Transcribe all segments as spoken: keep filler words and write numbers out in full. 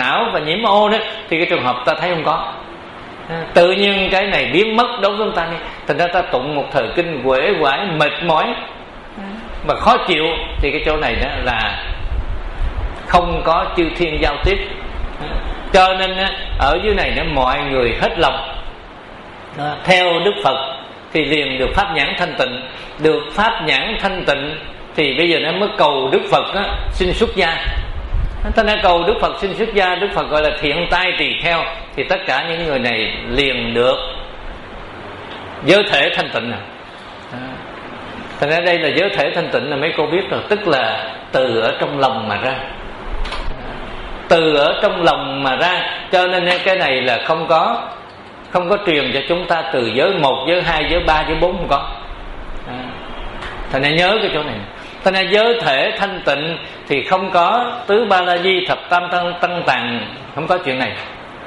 phiền não và nhiễm ô đó, thì cái trường hợp ta thấy không có. Tự nhiên cái này biến mất đối với chúng ta. Thành ra ta tụng một thời kinh uể oải mệt mỏi mà khó chịu, thì cái chỗ này đó là không có chư thiên giao tiếp. Cho nên ở dưới này nó mọi người hết lòng theo Đức Phật thì liền được pháp nhãn thanh tịnh. Được pháp nhãn thanh tịnh thì bây giờ nó mới cầu Đức Phật đó, xin xuất gia. Ta đã cầu Đức Phật xin xuất gia, Đức Phật gọi là thiện tai tỳ kheo, thì tất cả những người này liền được giới thể thanh tịnh. Thành ra đây là giới thể thanh tịnh là mấy cô biết rồi, tức là từ ở trong lòng mà ra, từ ở trong lòng mà ra. Cho nên cái này là không có không có truyền cho chúng ta từ giới một, giới hai, giới ba, giới bốn, không có. Thành ra nhớ cái chỗ này. Thành ra giới thể thanh tịnh thì không có tứ ba la di thập tam tăng tăng tạng, không có chuyện này,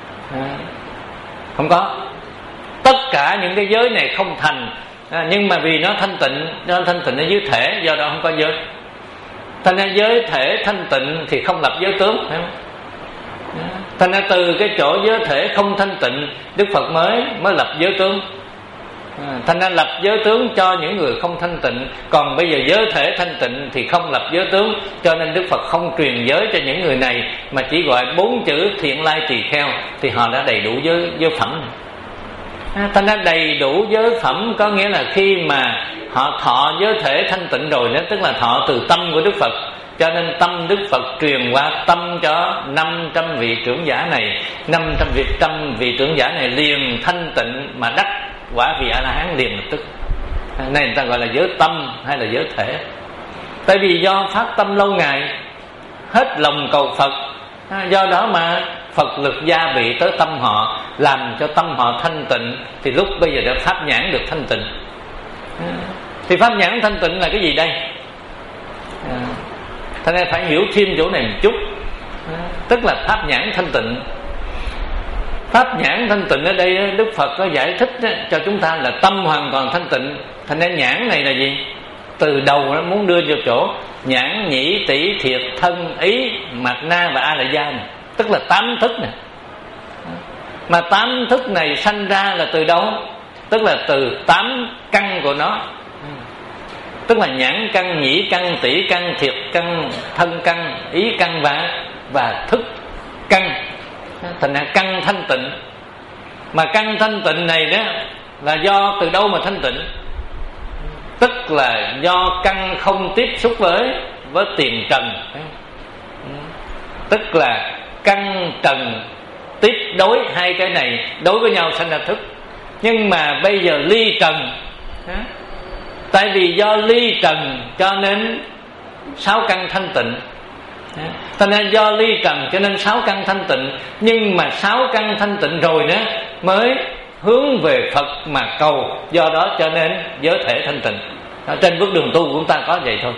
không có. Tất cả những cái giới này không thành, à, nhưng mà vì nó thanh tịnh, nó thanh tịnh ở dưới thể, do đó không có giới. Thành ra giới thể thanh tịnh thì không lập giới tướng, phải không? Thành ra từ cái chỗ giới thể không thanh tịnh, Đức Phật mới mới lập giới tướng. À, thành ra lập giới tướng cho những người không thanh tịnh. Còn bây giờ giới thể thanh tịnh thì không lập giới tướng, cho nên Đức Phật không truyền giới cho những người này, mà chỉ gọi bốn chữ thiện lai tỳ kheo, thì họ đã đầy đủ giới, giới phẩm. À, thành ra đầy đủ giới phẩm có nghĩa là khi mà họ thọ giới thể thanh tịnh rồi đó, tức là thọ từ tâm của Đức Phật. Cho nên tâm Đức Phật truyền qua tâm cho năm trăm vị trưởng giả này. Năm trăm vị, trăm vị trưởng giả này liền thanh tịnh mà đắc quả vị A-la-hán liền lập tức. Này người ta gọi là giới tâm hay là giới thể. Tại vì do phát tâm lâu ngày, hết lòng cầu Phật, do đó mà Phật lực gia bị tới tâm họ, làm cho tâm họ thanh tịnh, thì lúc bây giờ đã pháp nhãn được thanh tịnh. Thì pháp nhãn thanh tịnh là cái gì đây? Thế nên phải hiểu thêm chỗ này một chút. Tức là pháp nhãn thanh tịnh. Pháp nhãn thanh tịnh ở đây Đức Phật có giải thích cho chúng ta là tâm hoàn toàn thanh tịnh. Thành ra nhãn này là gì? Từ đầu nó muốn đưa vào chỗ nhãn, nhĩ, tỷ, thiệt, thân, ý, mạt na và a la gia này. Tức là tám thức này. Mà tám thức này sanh ra là từ đâu? Tức là từ tám căn của nó. Tức là nhãn căn, nhĩ căn, tỷ căn, thiệt căn, thân căn, ý căn và, và thức căn. Thành ra căn thanh tịnh. Mà căn thanh tịnh này đó là do từ đâu mà thanh tịnh? Tức là do căn không tiếp xúc với với tiền trần. Tức là căn trần tiếp đối, hai cái này đối với nhau sanh ra thức. Nhưng mà bây giờ ly trần, tại vì do ly trần cho nên sáu căn thanh tịnh. Thành ra do ly trần cho nên sáu căn thanh tịnh. Nhưng mà sáu căn thanh tịnh rồi đó mới hướng về Phật mà cầu. Do đó cho nên giới thể thanh tịnh. Ở trên bước đường tu của chúng ta có vậy thôi.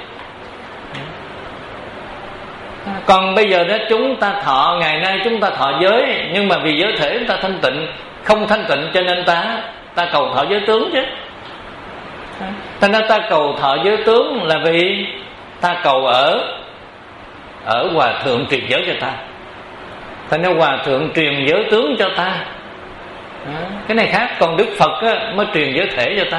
Còn bây giờ đó chúng ta thọ, ngày nay chúng ta thọ giới, nhưng mà vì giới thể chúng ta thanh tịnh, không thanh tịnh cho nên ta ta cầu thọ giới tướng chứ. Thành ra ta cầu thọ giới tướng là vì ta cầu ở ở hòa thượng truyền giới cho ta. Thành ra hòa thượng truyền giới tướng cho ta. Cái này khác. Còn Đức Phật á, mới truyền giới thể cho ta.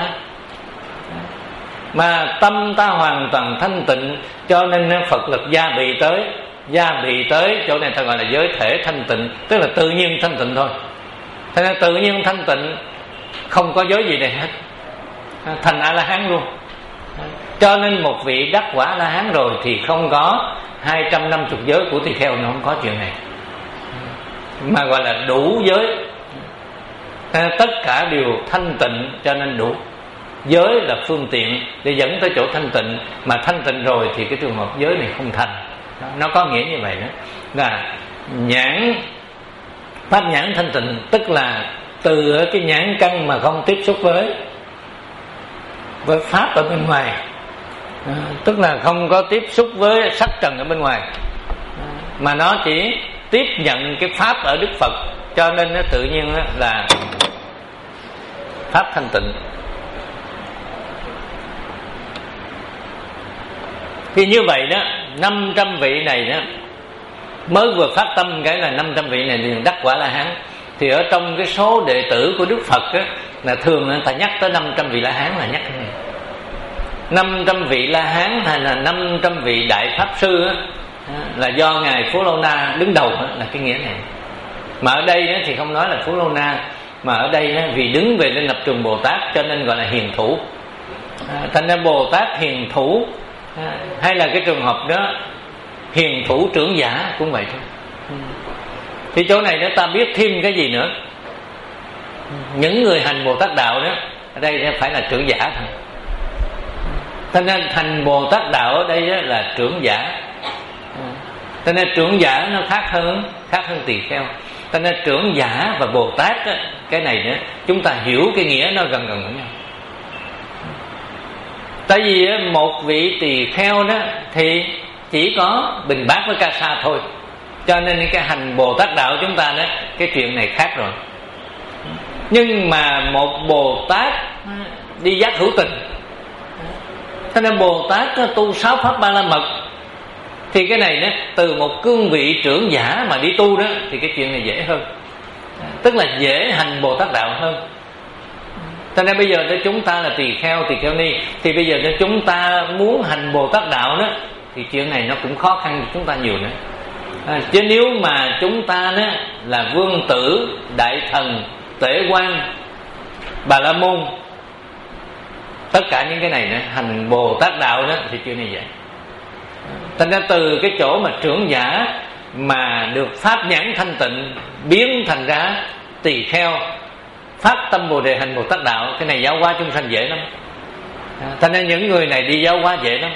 Mà tâm ta hoàn toàn thanh tịnh, cho nên Phật lực gia bị tới. Gia bị tới chỗ này ta gọi là giới thể thanh tịnh. Tức là tự nhiên thanh tịnh thôi. Thành ra tự nhiên thanh tịnh, không có giới gì này hết, thành A-la-hán luôn. Cho nên một vị đắc quả A-la-hán rồi thì không có hai trăm năm mươi giới của tỳ kheo, nó không có chuyện này, mà gọi là đủ giới. Tất cả đều thanh tịnh cho nên đủ. Giới là phương tiện để dẫn tới chỗ thanh tịnh, mà thanh tịnh rồi thì cái trường hợp giới này không thành. Nó có nghĩa như vậy đó. Là nhãn, pháp nhãn thanh tịnh, tức là từ cái nhãn căn mà không tiếp xúc với với pháp ở bên ngoài, à, tức là không có tiếp xúc với sắc trần ở bên ngoài, à, mà nó chỉ tiếp nhận cái pháp ở Đức Phật, cho nên nó tự nhiên là pháp thanh tịnh. Thì như vậy đó, năm trăm vị này đó mới vừa phát tâm cái là năm trăm vị này liền đắc quả La Hán. Thì ở trong cái số đệ tử của Đức Phật á, là thường người ta nhắc tới năm trăm vị La Hán là nhắc cái này. năm trăm vị La Hán hay là năm trăm vị Đại Pháp Sư á, là do Ngài Phú Lâu Na đứng đầu á, là cái nghĩa này. Mà ở đây á, thì không nói là Phú Lâu Na, mà ở đây á, vì đứng về lên lập trường Bồ Tát cho nên gọi là hiền thủ. à, Thành ra Bồ Tát hiền thủ, à, hay là cái trường hợp đó hiền thủ trưởng giả cũng vậy thôi. Thì chỗ này đó ta biết thêm cái gì nữa? Những người hành Bồ Tát đạo đó, ở đây phải là trưởng giả thôi. Cho nên thành Bồ Tát đạo ở đây đó là trưởng giả. Cho nên trưởng giả nó khác hơn khác hơn tỳ kheo. Cho nên trưởng giả và Bồ Tát đó, cái này nữa chúng ta hiểu cái nghĩa nó gần gần với nhau. Tại vì một vị tỳ kheo đó thì chỉ có Bình Bát với Ca Sa thôi. Cho nên cái hành Bồ Tát đạo chúng ta đó, cái chuyện này khác rồi. Nhưng mà một Bồ Tát đi giác hữu tình, cho nên Bồ Tát tu sáu pháp ba la mật, thì cái này đó, từ một cương vị trưởng giả mà đi tu đó, thì cái chuyện này dễ hơn, tức là dễ hành Bồ Tát đạo hơn. Cho nên bây giờ nếu chúng ta là tỳ kheo, tỳ kheo ni, thì bây giờ nếu chúng ta muốn hành Bồ Tát đạo đó, thì chuyện này nó cũng khó khăn cho chúng ta nhiều nữa. À, chứ nếu mà chúng ta đó là vương tử, đại thần, Tể Quan, Bà La Môn, tất cả những cái này nữa, hành Bồ Tát đạo đó, thì chuyện này vậy. Thành ra từ cái chỗ mà trưởng giả mà được pháp nhãn thanh tịnh biến thành ra tỳ kheo, phát tâm Bồ Đề hành Bồ Tát đạo, cái này giáo hóa chúng sanh dễ lắm. Thành ra những người này đi giáo hóa dễ lắm.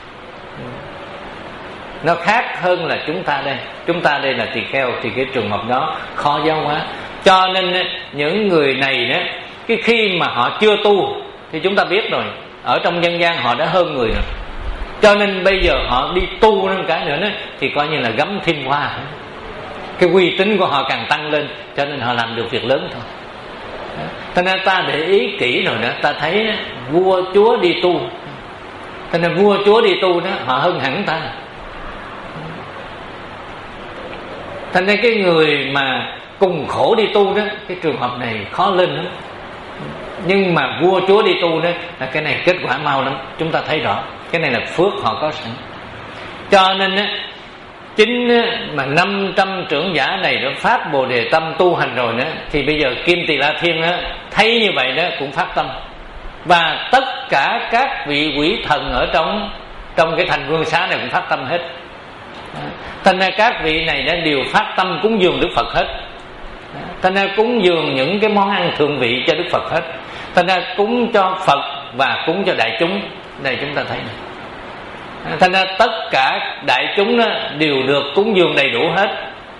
Nó khác hơn là chúng ta đây. Chúng ta đây là tỳ kheo, thì cái trường hợp đó khó giáo hóa. Cho nên những người này đó, cái khi mà họ chưa tu thì chúng ta biết rồi, ở trong nhân gian họ đã hơn người rồi. Cho nên bây giờ họ đi tu thêm cái nữa đó, thì coi như là gấm thêm hoa, cái uy tín của họ càng tăng lên, cho nên họ làm được việc lớn thôi. Cho nên ta để ý kỹ rồi đó, ta thấy đó, vua chúa đi tu, cho nên vua chúa đi tu đó, họ hơn hẳn ta. Thành ra cái người mà cùng khổ đi tu đó, cái trường hợp này khó lên lắm. Nhưng mà vua chúa đi tu đó, là cái này kết quả mau lắm. Chúng ta thấy rõ, cái này là phước họ có sẵn. Cho nên á, chính mà năm trăm trưởng giả này đã phát Bồ Đề tâm tu hành rồi nữa, thì bây giờ Kim Tỳ La Thiên á, thấy như vậy đó cũng phát tâm. Và tất cả các vị quỷ thần ở trong trong cái thành vương xá này cũng phát tâm hết. Thành ra các vị này đã đều phát tâm cúng dường Đức Phật hết. Thành ra cúng dường những cái món ăn thượng vị cho Đức Phật hết. Thành ra cúng cho Phật và cúng cho đại chúng. Đây chúng ta thấy này. Thành ra tất cả đại chúng đó đều được cúng dường đầy đủ hết.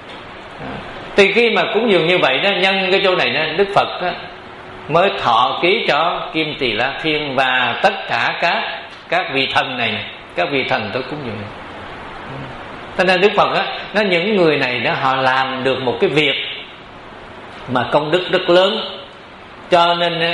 Thì khi mà cúng dường như vậy đó, nhân cái chỗ này đó, Đức Phật đó, mới thọ ký cho Kim Tỳ La Thiên và tất cả các các vị thần này, các vị thần tới cúng dường này. Cho nên Đức Phật á, nó những người này đó họ làm được một cái việc mà công đức rất lớn. Cho nên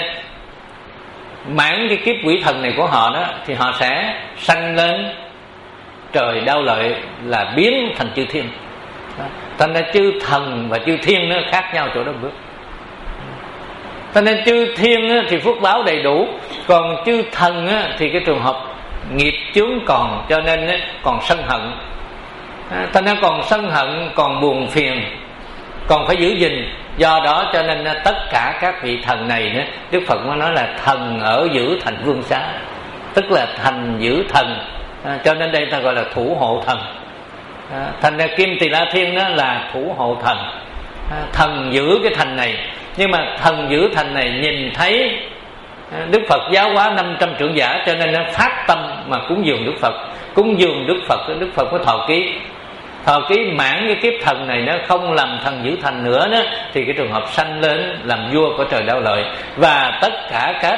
mãn cái kiếp quỷ thần này của họ đó, thì họ sẽ sanh lên trời Đao Lợi, là biến thành chư thiên. Cho nên chư thần và chư thiên nó khác nhau chỗ đó bước. Cho nên chư thiên thì phước báo đầy đủ, còn chư thần thì cái trường hợp nghiệp chướng còn, cho nên còn sân hận. Cho nên còn sân hận, còn buồn phiền, còn phải giữ gìn. Do đó cho nên tất cả các vị thần này nữa, Đức Phật mới nói là thần ở giữ thành vương xá, tức là thành giữ thần. À, cho nên đây ta gọi là thủ hộ thần. À, thành ra Kim Tỳ La Thiên đó là thủ hộ thần. À, thần giữ cái thành này. Nhưng mà thần giữ thành này nhìn thấy Đức Phật giáo hóa năm trăm trưởng giả, cho nên nó phát tâm mà cúng dường Đức Phật. Cúng dường Đức Phật, Đức Phật có thọ ký. Thọ ký mãn cái kiếp thần này nó không làm thần giữ thành nữa đó, thì cái trường hợp sanh lên làm vua của trời Đao Lợi. Và tất cả các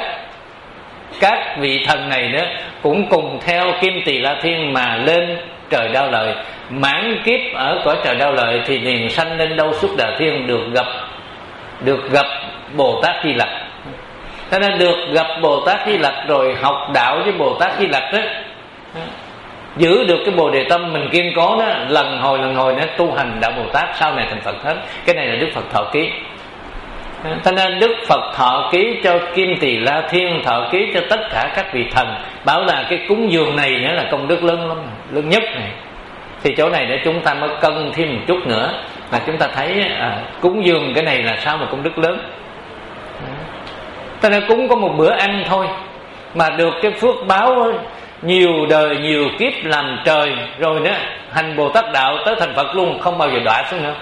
các vị thần này đó cũng cùng theo Kim Tỳ La Thiên mà lên trời Đao Lợi. Mãn kiếp ở cõi trời Đao Lợi thì liền sanh lên Đâu Xuất Đà Thiên, được gặp được gặp Bồ Tát Di Lặc. Cho nên được gặp Bồ Tát Di Lặc rồi học đạo với Bồ Tát Di Lặc đó, giữ được cái bồ đề tâm mình kiên cố đó, lần hồi lần hồi nó tu hành đạo Bồ Tát, sau này thành Phật hết. Cái này là Đức Phật thọ ký. Cho nên Đức Phật thọ ký cho Kim Tỳ La Thiên, thọ ký cho tất cả các vị thần, bảo là cái cúng dường này nữa là công đức lớn lắm, lớn nhất này. Thì chỗ này để chúng ta mới cân thêm một chút nữa, là chúng ta thấy à, cúng dường cái này là sao mà công đức lớn. Cho nên cúng có một bữa ăn thôi mà được cái phước báo nhiều đời nhiều kiếp làm trời, rồi đó hành Bồ Tát đạo tới thành Phật luôn, không bao giờ đọa xuống nữa.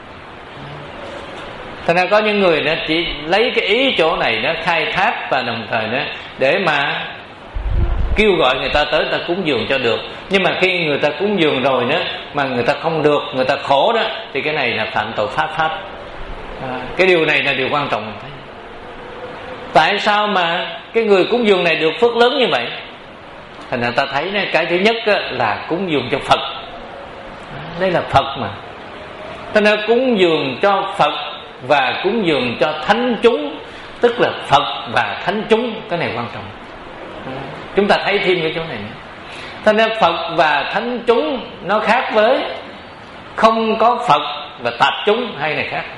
Thành ra có những người đó chỉ lấy cái ý chỗ này đó khai thác, và đồng thời đó để mà kêu gọi người ta tới, ta cúng dường cho được. Nhưng mà khi người ta cúng dường rồi đó mà người ta không được, người ta khổ đó, thì cái này là phạm tội pháp pháp. À, cái điều này là điều quan trọng. Tại sao mà cái người cúng dường này được phước lớn như vậy? Thành ra ta thấy cái thứ nhất là cúng dường cho Phật. Đây là Phật mà. Thành ra cúng dường cho Phật và cúng dường cho thánh chúng, tức là Phật và thánh chúng, cái này quan trọng. Chúng ta thấy thêm cái chỗ này nữa. Thành ra Phật và thánh chúng nó khác với không có Phật và tạp chúng, hai này khác.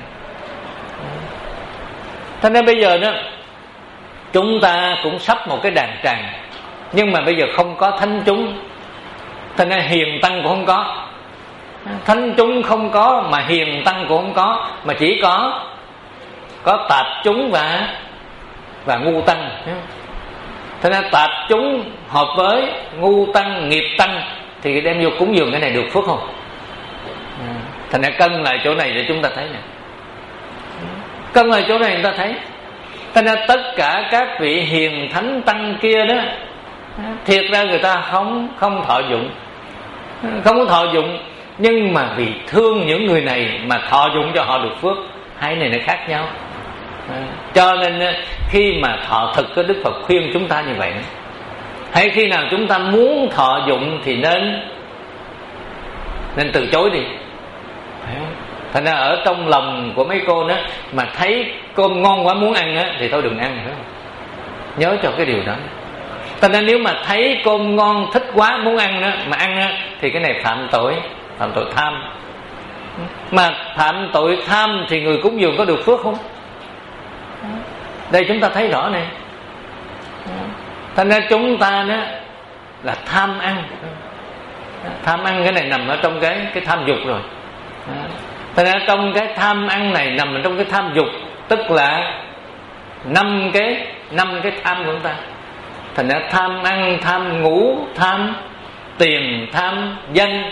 Thành ra bây giờ đó chúng ta cũng sắp một cái đàn tràng, nhưng mà bây giờ không có thánh chúng. Thành ra hiền tăng cũng không có, thánh chúng không có, mà hiền tăng cũng không có, mà chỉ có có tạp chúng và và ngu tăng. Thế nên tạp chúng hợp với ngu tăng, nghiệp tăng thì đem vô cúng dường cái này được phước không? Thành ra cân lại chỗ này để chúng ta thấy nè, cân lại chỗ này người ta thấy. Thế nên tất cả các vị hiền thánh tăng kia đó, thiệt ra người ta không không thọ dụng, không có thọ dụng, nhưng mà vì thương những người này mà thọ dụng cho họ được phước. Hai này nó khác nhau. À, cho nên khi mà thọ thực có Đức Phật khuyên chúng ta như vậy, hay khi nào chúng ta muốn thọ dụng thì nên nên từ chối đi. Thành ra ở trong lòng của mấy cô đó mà thấy cơm ngon quá muốn ăn á, thì thôi đừng ăn nữa. Nhớ cho cái điều đó. Thành ra nếu mà thấy cơm ngon thích quá muốn ăn đó mà ăn á, thì cái này phạm tội, phạm tội tham. Mà phạm tội tham thì người cúng dường có được phước không? Đây chúng ta thấy rõ này. Thành ra chúng ta đó là tham ăn. Tham ăn cái này nằm ở trong cái cái tham dục rồi. Thành ra trong cái tham ăn này nằm ở trong cái tham dục, tức là năm cái năm cái tham của chúng ta. Thành ra tham ăn, tham ngủ, tham tiền, tham danh,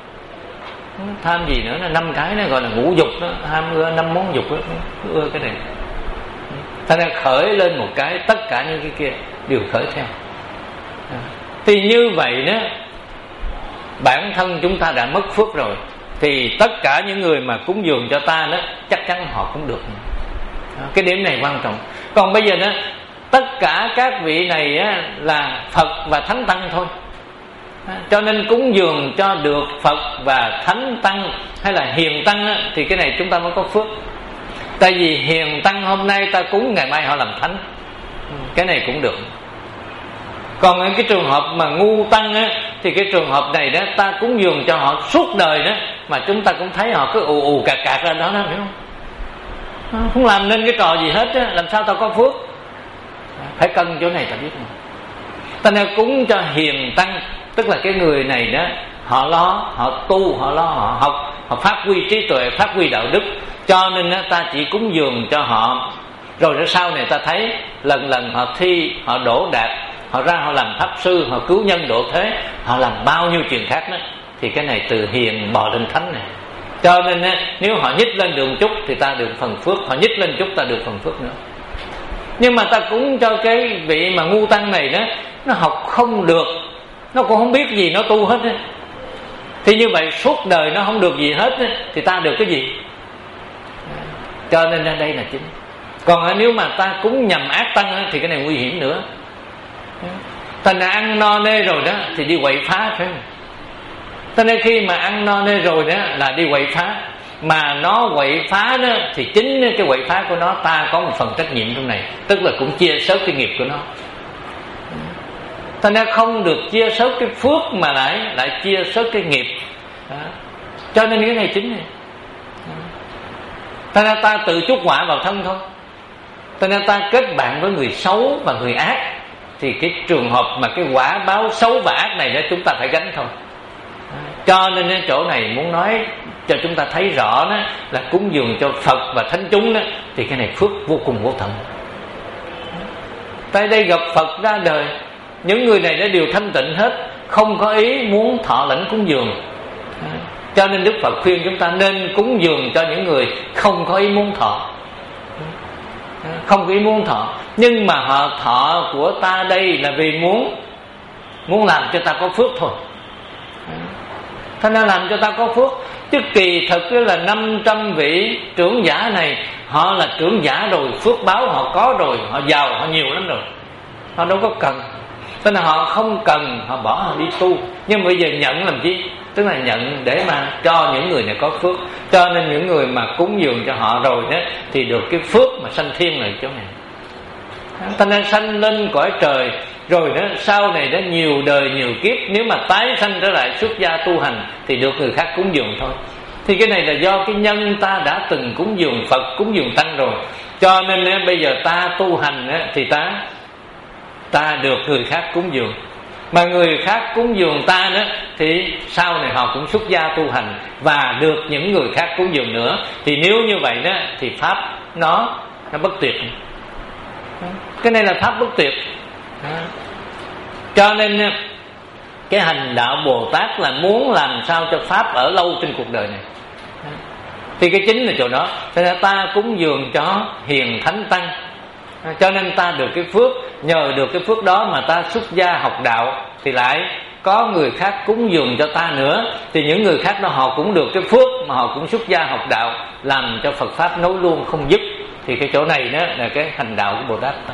tham gì nữa là năm cái nó gọi là ngũ dục đó, ham ưa năm món dục đó, ưa cái này. Thành ra khởi lên một cái, tất cả những cái kia đều khởi theo. Thì như vậy đó, bản thân chúng ta đã mất phước rồi, thì tất cả những người mà cúng dường cho ta đó chắc chắn họ cũng được. Cái điểm này quan trọng. Còn bây giờ đó, tất cả các vị này á, là Phật và Thánh Tăng thôi. Cho nên cúng dường cho được Phật và Thánh Tăng hay là Hiền Tăng á, thì cái này chúng ta mới có phước. Tại vì Hiền Tăng hôm nay ta cúng, ngày mai họ làm Thánh. Cái này cũng được. Còn cái trường hợp mà ngu tăng á, thì cái trường hợp này đó ta cúng dường cho họ suốt đời đó, mà chúng ta cũng thấy họ cứ ù ù cạc cạc ra đó, đó phải không? Không làm nên cái trò gì hết á, làm sao ta có phước? Phải cân chỗ này ta biết mà. Ta nên cúng cho hiền tăng, tức là cái người này đó họ lo, họ tu, họ lo, họ học, họ phát huy trí tuệ, phát huy đạo đức. Cho nên đó, ta chỉ cúng dường cho họ, rồi đến sau này ta thấy lần lần họ thi, họ đỗ đạt, họ ra họ làm pháp sư, họ cứu nhân độ thế, họ làm bao nhiêu chuyện khác đó, thì cái này từ hiền bò lên thánh này. Cho nên nếu họ nhích lên được chút thì ta được phần phước, họ nhích lên chút ta được phần phước nữa. Nhưng mà ta cúng cho cái vị mà ngu tăng này đó, nó học không được, nó cũng không biết gì, nó tu hết đó. Thì như vậy suốt đời nó không được gì hết đó, thì ta được cái gì? Cho nên ra đây là chính. Còn nếu mà ta cúng nhầm ác tăng đó, thì cái này nguy hiểm nữa. Thành ra ăn no nê rồi đó thì đi quậy phá, phải không? Cho nên khi mà ăn no nê rồi đó là đi quậy phá. Mà nó quậy phá đó thì chính cái quậy phá của nó ta có một phần trách nhiệm trong này, tức là cũng chia sớt cái nghiệp của nó. Thành ra không được chia sớt cái phước mà lại lại chia sớt cái nghiệp. Đó. Cho nên cái này chính này. Thành ra ta tự chuốc họa vào thân thôi. Thành ra ta kết bạn với người xấu và người ác, thì cái trường hợp mà cái quả báo xấu và ác này đó chúng ta phải gánh thôi. Cho nên cái chỗ này muốn nói cho chúng ta thấy rõ đó là cúng dường cho Phật và thánh chúng đó, thì cái này phước vô cùng vô tận. Tại đây gặp Phật ra đời, những người này đã đều thanh tịnh hết, không có ý muốn thọ lãnh cúng dường. Cho nên Đức Phật khuyên chúng ta nên cúng dường cho những người không có ý muốn thọ, không có ý muốn thọ, nhưng mà họ thọ của ta đây là vì muốn muốn làm cho ta có phước thôi. Thế nên làm cho ta có phước. Chứ kỳ thực là năm trăm vị trưởng giả này, họ là trưởng giả rồi, phước báo họ có rồi, họ giàu, họ nhiều lắm rồi, họ đâu có cần. Thế nên họ không cần, họ bỏ họ đi tu. Nhưng bây giờ nhận làm chi? Tức là nhận để mà cho những người này có phước. Cho nên những người mà cúng dường cho họ rồi đó thì được cái phước mà sanh thiên này chỗ này. Thế nên sanh lên cõi trời rồi đó, sau này đó nhiều đời nhiều kiếp, nếu mà tái sanh trở lại xuất gia tu hành thì được người khác cúng dường thôi. Thì cái này là do cái nhân ta đã từng cúng dường Phật, cúng dường Tăng rồi. Cho nên đó, bây giờ ta tu hành đó, thì ta ta được người khác cúng dường. Mà người khác cúng dường ta đó thì sau này họ cũng xuất gia tu hành và được những người khác cúng dường nữa. Thì nếu như vậy đó thì pháp nó nó bất tuyệt. Cái này là pháp bất tuyệt. Cho nên cái hành đạo Bồ Tát là muốn làm sao cho pháp ở lâu trên cuộc đời này. Thì cái chính là chỗ đó. Cho nên ta cúng dường cho hiền thánh tăng, cho nên ta được cái phước. Nhờ được cái phước đó mà ta xuất gia học đạo, thì lại có người khác cúng dường cho ta nữa. Thì những người khác đó họ cũng được cái phước, mà họ cũng xuất gia học đạo, làm cho Phật Pháp nối luôn không dứt. Thì cái chỗ này đó là cái hành đạo của Bồ Tát ta.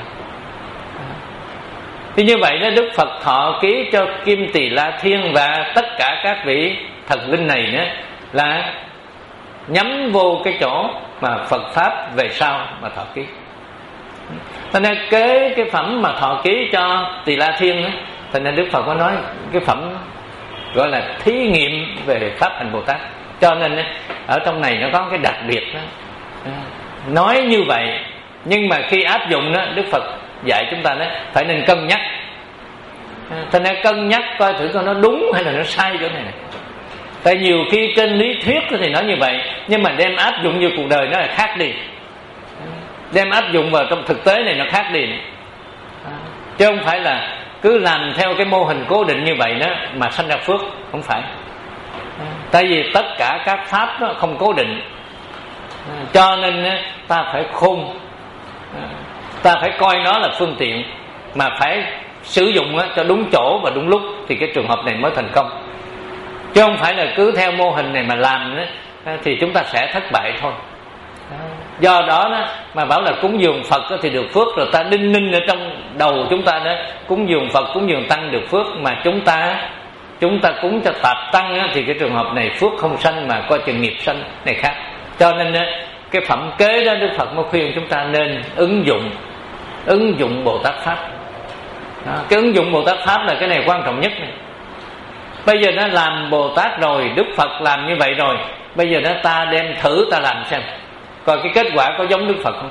Thì như vậy đó, Đức Phật thọ ký cho Kim Tỳ La Thiên và tất cả các vị thần linh này đó là nhắm vô cái chỗ mà Phật Pháp về sau mà thọ ký. Thành ra kế cái phẩm mà thọ ký cho Tỳ La Thiên đó, thành ra Đức Phật có nói cái phẩm gọi là thí nghiệm về Pháp hành Bồ Tát. Cho nên ở trong này nó có cái đặc biệt đó. Nói như vậy, nhưng mà khi áp dụng đó, Đức Phật dạy chúng ta đó phải nên cân nhắc. Thành ra cân nhắc coi thử coi nó đúng hay là nó sai chỗ này. Tại nhiều khi trên lý thuyết thì nói như vậy, nhưng mà đem áp dụng vô cuộc đời nó là khác đi. Đem áp dụng vào trong thực tế này nó khác đi. Chứ không phải là cứ làm theo cái mô hình cố định như vậy đó mà sanh ra phước, không phải. Tại vì tất cả các pháp nó không cố định. Cho nên ta phải khôn, ta phải coi nó là phương tiện, mà phải sử dụng cho đúng chỗ và đúng lúc, thì cái trường hợp này mới thành công. Chứ không phải là cứ theo mô hình này mà làm thì chúng ta sẽ thất bại thôi. Do đó, đó mà bảo là cúng dường Phật thì được phước, rồi ta đinh ninh ở trong đầu chúng ta đó, cúng dường Phật, cúng dường Tăng được phước, mà chúng ta chúng ta cúng cho tạp tăng thì cái trường hợp này phước không sanh mà coi chừng nghiệp sanh này khác. Cho nên cái phẩm kế đó Đức Phật mới khuyên chúng ta nên ứng dụng ứng dụng Bồ Tát Pháp. Đó, cái ứng dụng Bồ Tát Pháp là cái này quan trọng nhất này. Bây giờ nó làm Bồ Tát rồi, Đức Phật làm như vậy rồi, bây giờ nó ta đem thử ta làm xem, coi cái kết quả có giống Đức Phật không.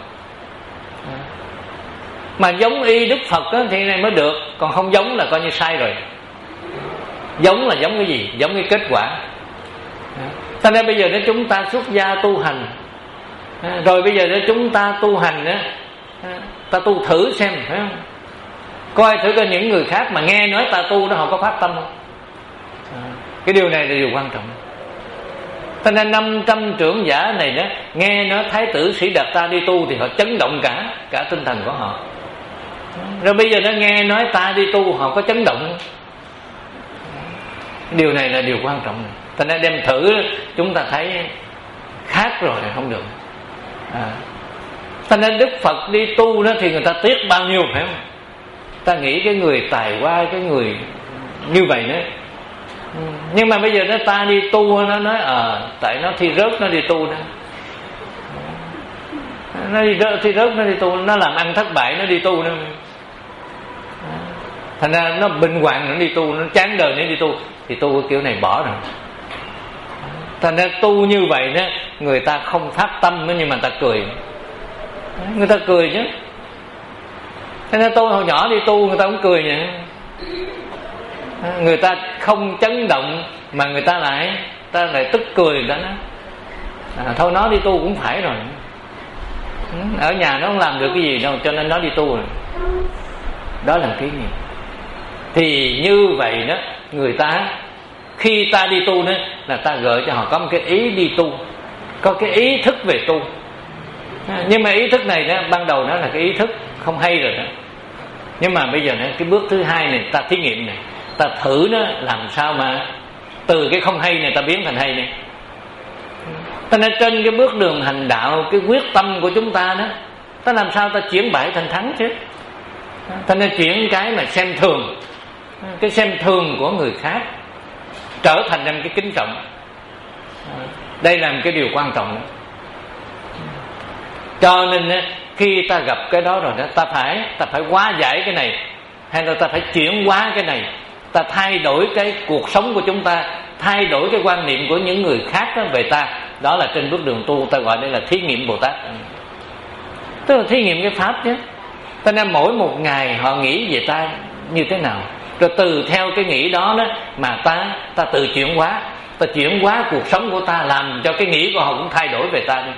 Mà giống y Đức Phật đó, thì này mới được, còn không giống là coi như sai rồi. Giống là giống cái gì? Giống cái kết quả. Cho nên bây giờ nếu chúng ta xuất gia tu hành, rồi bây giờ nếu chúng ta tu hành đó, ta tu thử xem, phải không? Coi thử coi những người khác mà nghe nói ta tu đó họ có phát tâm không. Cái điều này là điều quan trọng. Cho nên năm trăm trưởng giả này đó, nghe nói Thái tử Sĩ Đạt Ta đi tu thì họ chấn động cả cả tinh thần của họ. Rồi bây giờ nó nghe nói ta đi tu, họ có chấn động. Điều này là điều quan trọng. Cho nên đem thử chúng ta thấy khác rồi không được. À. Cho nên Đức Phật đi tu đó thì người ta tiếc bao nhiêu, phải không? Ta nghĩ cái người tài hoa, cái người như vậy nữa. Nhưng mà bây giờ nó ta đi tu, nó nói ờ à, tại nó thi rớt nó đi tu đó. Nó đi rớt, thi rớt nó đi tu, nó làm ăn thất bại nó đi tu đó. Thành ra nó bệnh hoạn nó đi tu, nó chán đời nó đi tu, thì tu cái kiểu này bỏ rồi. Thành ra tu như vậy đó, người ta không phát tâm nhưng mà người ta cười. Người ta cười chứ. Thành ra tôi hồi nhỏ đi tu người ta cũng cười vậy. Người ta không chấn động mà người ta lại ta lại tức cười người ta nói à, thôi nó đi tu cũng phải rồi, ở nhà nó không làm được cái gì đâu cho nên nó đi tu rồi. Đó là cái gì? Thì như vậy đó, người ta khi ta đi tu đó là ta gợi cho họ có một cái ý đi tu, có cái ý thức về tu. Nhưng mà ý thức này đó, ban đầu nó là cái ý thức không hay rồi đó. Nhưng mà bây giờ đó, cái bước thứ hai này ta thí nghiệm này, ta thử nó làm sao mà từ cái không hay này ta biến thành hay này. Ta nên trên cái bước đường hành đạo, cái quyết tâm của chúng ta đó, ta làm sao ta chuyển bại thành thắng chứ. Ta nên chuyển cái mà xem thường, cái xem thường của người khác trở thành một cái kính trọng. Đây là một cái điều quan trọng đó. Cho nên khi ta gặp cái đó rồi đó, ta phải ta phải hóa giải cái này, hay là ta phải chuyển hóa cái này, ta thay đổi cái cuộc sống của chúng ta, thay đổi cái quan niệm của những người khác đó về ta. Đó là trên bước đường tu ta gọi đây là thí nghiệm Bồ Tát, tức là thí nghiệm cái pháp chứ. Cho nên mỗi một ngày họ nghĩ về ta như thế nào, rồi từ theo cái nghĩ đó đó mà ta ta tự chuyển hóa, ta chuyển hóa cuộc sống của ta, làm cho cái nghĩ của họ cũng thay đổi về ta đi.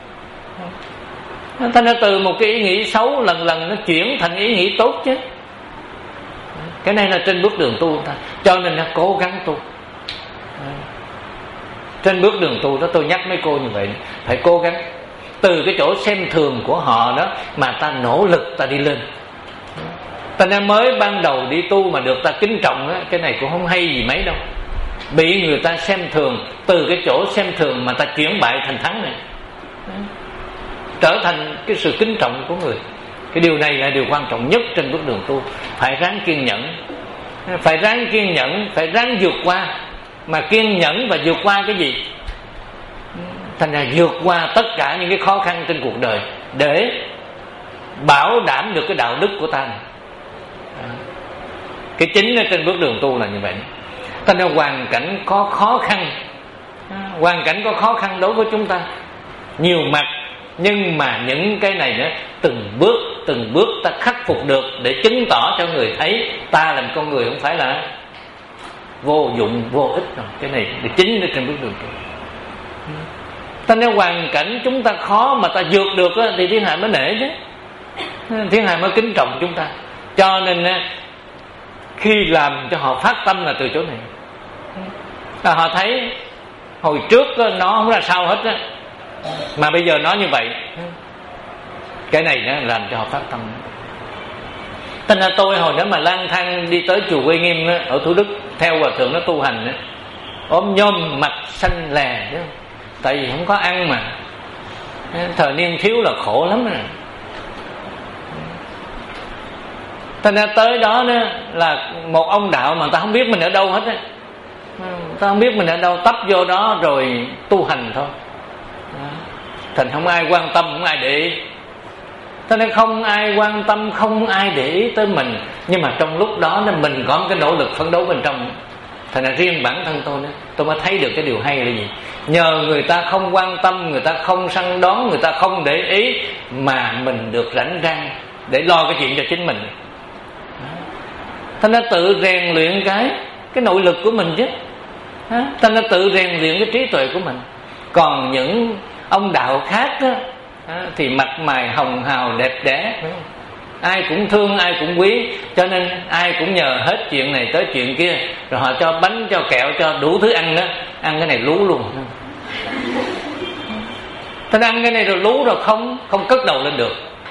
Cho nên từ một cái ý nghĩ xấu lần lần nó chuyển thành ý nghĩ tốt chứ. Cái này là trên bước đường tu ta. Cho nên nó cố gắng tu. Trên bước đường tu đó tôi nhắc mấy cô như vậy, phải cố gắng từ cái chỗ xem thường của họ đó mà ta nỗ lực ta đi lên. Ta nên mới ban đầu đi tu mà được ta kính trọng á, cái này cũng không hay gì mấy đâu. Bị người ta xem thường, từ cái chỗ xem thường mà ta chuyển bại thành thắng này, trở thành cái sự kính trọng của người. Cái điều này là điều quan trọng nhất trên bước đường tu. Phải ráng kiên nhẫn, phải ráng kiên nhẫn, phải ráng vượt qua. Mà kiên nhẫn và vượt qua cái gì? Thành ra vượt qua tất cả những cái khó khăn trên cuộc đời để bảo đảm được cái đạo đức của ta này. Cái chính ở trên bước đường tu là như vậy. Thành ra hoàn cảnh có khó khăn, hoàn cảnh có khó khăn đối với chúng ta nhiều mặt, nhưng mà những cái này nữa, từng bước từng bước ta khắc phục được để chứng tỏ cho người thấy ta là một con người không phải là vô dụng vô ích rồi. Cái này là chính ở trên bước đường tu. Ta nếu hoàn cảnh chúng ta khó mà ta vượt được á, thì thiên hạ mới nể chứ, thiên hạ mới kính trọng chúng ta. Cho nên khi làm cho họ phát tâm là từ chỗ này, là họ thấy hồi trước nó không ra sao hết á, mà bây giờ nó như vậy, cái này nó làm cho họ phát tâm. Thành ra tôi hồi đó mà lang thang đi tới chùa Quê Nghiêm á, ở Thủ Đức theo hòa thượng nó tu hành á, ốm nhôm mặt xanh lè chứ, tại vì không có ăn mà, thời niên thiếu là khổ lắm rồi. Thành ra tới đó, đó là một ông đạo mà ta không biết mình ở đâu hết á, ta không biết mình ở đâu, tấp vô đó rồi tu hành thôi. Thành không ai quan tâm, không ai để ý. Cho nên không ai quan tâm, không ai để ý tới mình. Nhưng mà trong lúc đó mình có một cái nỗ lực phấn đấu bên trong. Thành ra riêng bản thân tôi đó, tôi mới thấy được cái điều hay là gì. Nhờ người ta không quan tâm, người ta không săn đón, người ta không để ý, mà mình được rảnh rang để lo cái chuyện cho chính mình. Thành ra tự rèn luyện cái cái nội lực của mình chứ. Thành ra tự rèn luyện cái trí tuệ của mình. Còn những ông đạo khác đó, thì mặt mày hồng hào đẹp đẽ, ai cũng thương, ai cũng quý, cho nên ai cũng nhờ hết chuyện này tới chuyện kia, rồi họ cho bánh, cho kẹo, cho đủ thứ ăn đó, ăn cái này lú luôn. Thế ăn cái này rồi lú rồi không không cất đầu lên được.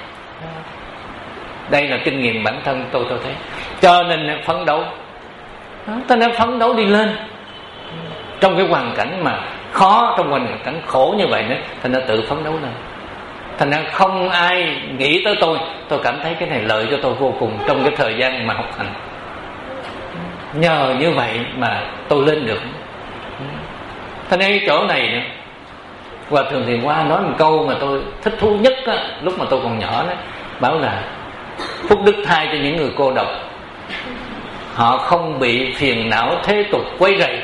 Đây là kinh nghiệm bản thân tôi tôi thấy. Cho nên phấn đấu, cho nên phấn đấu đi lên trong cái hoàn cảnh mà khó, trong hoàn cảnh khổ như vậy nữa, thành ra tự phấn đấu lên. Thành ra không ai nghĩ tới tôi, tôi cảm thấy cái này lợi cho tôi vô cùng trong cái thời gian mà học hành. Nhờ như vậy mà tôi lên được. Thành ra cái chỗ này nữa, Hòa Thượng Thiền Hoa nói một câu mà tôi thích thú nhất á, lúc mà tôi còn nhỏ đó, bảo là phúc đức thai cho những người cô độc, họ không bị phiền não thế tục quấy rầy.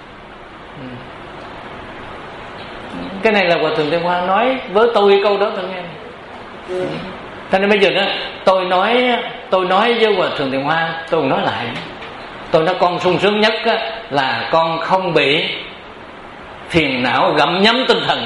Cái này là Hòa Thượng Tịnh Hoa nói với tôi câu đó tôi nghe. Cho nên bây giờ đó tôi nói tôi nói với Hòa Thượng Tịnh Hoa, tôi nói lại, tôi nói con sung sướng nhất là con không bị phiền não gặm nhấm tinh thần.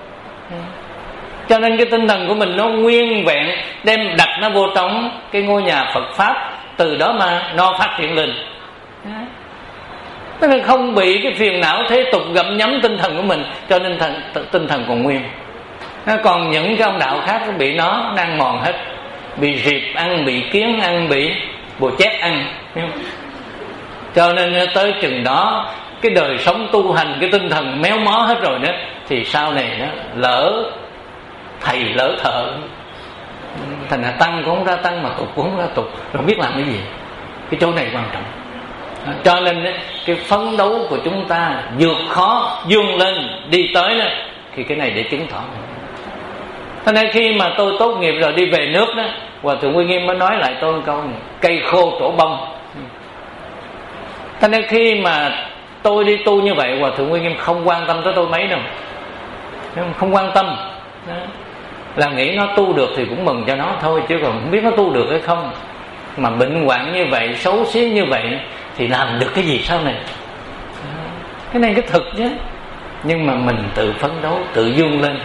Cho nên cái tinh thần của mình nó nguyên vẹn, đem đặt nó vô trong cái ngôi nhà Phật Pháp, từ đó mà nó phát triển lên. Tức là không bị cái phiền não thế tục gặm nhấm tinh thần của mình, cho nên thần, tinh thần còn nguyên. Còn những cái ông đạo khác bị nó đang mòn hết, bị rịp ăn, bị kiến ăn, bị bồ chét ăn. Cho nên tới chừng đó cái đời sống tu hành, cái tinh thần méo mó hết rồi đó, thì sau này đó lỡ thầy lỡ thợ, thành là tăng cũng không ra tăng mà tục cũng không ra tục, rồi biết làm cái gì. Cái chỗ này quan trọng. Cho nên cái phấn đấu của chúng ta vượt khó vươn lên đi tới đó, thì cái này để chứng tỏ. Thế nên khi mà tôi tốt nghiệp rồi đi về nước đó, Hòa Thượng Uy Nghiêm mới nói lại tôi một câu này: cây khô trổ bông. Thế nên khi mà tôi đi tu như vậy, Hòa Thượng Uy Nghiêm không quan tâm tới tôi mấy đâu, không quan tâm đó. Là nghĩ nó tu được thì cũng mừng cho nó thôi, chứ còn không biết nó tu được hay không. Mà bệnh hoạn như vậy, xấu xí như vậy thì làm được cái gì sau này? Cái này cái thực chứ. Nhưng mà mình tự phấn đấu, tự vươn lên.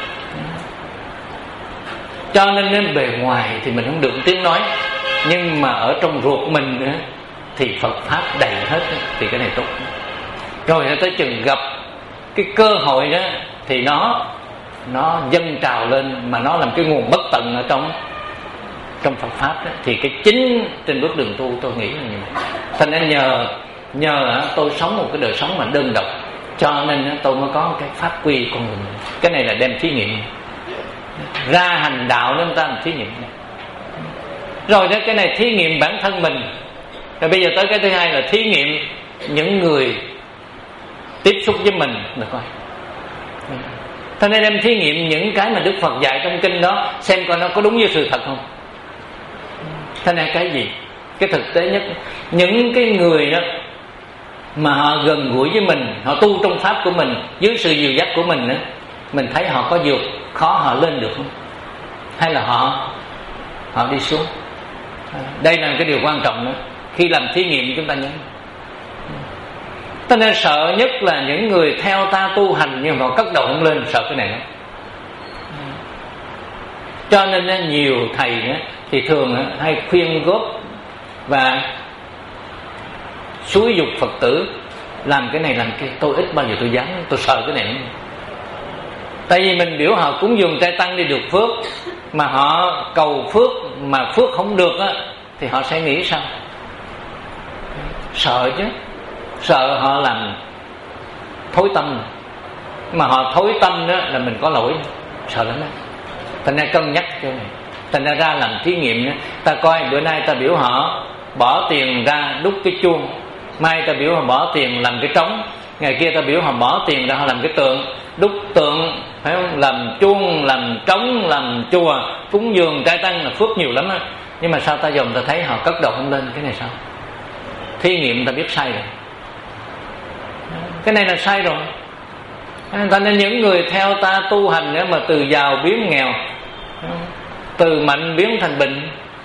Cho nên đến bề ngoài thì mình không được tiếng nói, nhưng mà ở trong ruột mình nữa thì Phật Pháp đầy hết, thì cái này tốt. Rồi tới chừng gặp cái cơ hội đó thì nó nó dâng trào lên, mà nó làm cái nguồn bất tận ở trong trong Phật Pháp đó. Thì cái chính trên bước đường tu tôi nghĩ là như vậy. Thành ra nhờ nhờ tôi sống một cái đời sống mà đơn độc, cho nên tôi mới có cái pháp quy con người mình. Cái này là đem thí nghiệm ra hành đạo, nên ta làm thí nghiệm này. Rồi đó, cái này thí nghiệm bản thân mình. Rồi bây giờ tới cái thứ hai là thí nghiệm những người tiếp xúc với mình được coi. Thế nên em thí nghiệm những cái mà Đức Phật dạy trong kinh đó, xem coi nó có đúng với sự thật không. Thế nên cái gì? Cái thực tế nhất, những cái người đó mà họ gần gũi với mình, họ tu trong pháp của mình, dưới sự dìu dắt của mình đó, mình thấy họ có vượt khó họ lên được không? Hay là họ họ đi xuống? Đây là cái điều quan trọng nữa. Khi làm thí nghiệm chúng ta nhớ. Cho nên sợ nhất là những người theo ta tu hành nhưng họ cất đầu không lên, sợ cái này lắm. Cho nên nhiều thầy thì thường hay khuyên góp và xúi dục Phật tử làm cái này làm cái. Tôi ít bao giờ tôi dám, tôi sợ cái này lắm. Tại vì mình biểu họ cúng dường trai tăng đi được phước, mà họ cầu phước mà phước không được á, thì họ sẽ nghĩ sao? Sợ chứ. Sợ họ làm thối tâm, mà họ thối tâm đó là mình có lỗi, sợ lắm đó. Thành ra cân nhắc chỗ này. Thành ra ra làm thí nghiệm đó. Ta coi bữa nay ta biểu họ bỏ tiền ra đúc cái chuông, mai ta biểu họ bỏ tiền làm cái trống, ngày kia ta biểu họ bỏ tiền ra họ làm cái tượng, đúc tượng, phải không? Làm chuông, làm trống, làm chùa, cúng dường trai tăng là phước nhiều lắm á. Nhưng mà sao ta dòm ta thấy họ cất đầu không lên, cái này sao? Thí nghiệm ta biết sai rồi. Cái này là sai rồi. Cho nên những người theo ta tu hành nữa mà từ giàu biến nghèo, từ mạnh biến thành bệnh,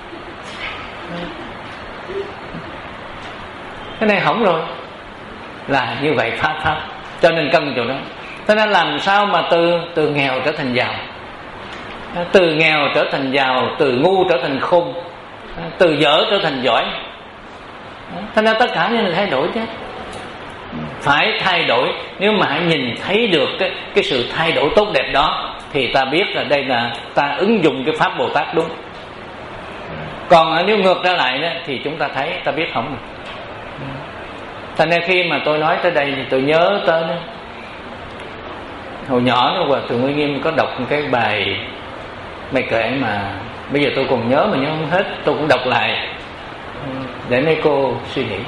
cái này hỏng rồi. Là như vậy pháp pháp. Cho nên cân chỗ đó. Cho nên làm sao mà từ từ nghèo trở thành giàu, từ nghèo trở thành giàu, từ ngu trở thành khôn, từ dở trở thành giỏi. Cho nên tất cả những thay đổi chứ. Phải thay đổi. Nếu mà hãy nhìn thấy được cái, cái sự thay đổi tốt đẹp đó, thì ta biết là đây là ta ứng dụng cái pháp Bồ Tát đúng. Còn nếu ngược ra lại đó, thì chúng ta thấy ta biết không. Thành ra khi mà tôi nói tới đây thì tôi nhớ tới đó. Hồi nhỏ đó, Hòa Thượng Uy Nghiêm có đọc một cái bài bài kệ mà bây giờ tôi còn nhớ mà nhớ không hết, tôi cũng đọc lại để mấy cô suy nghĩ.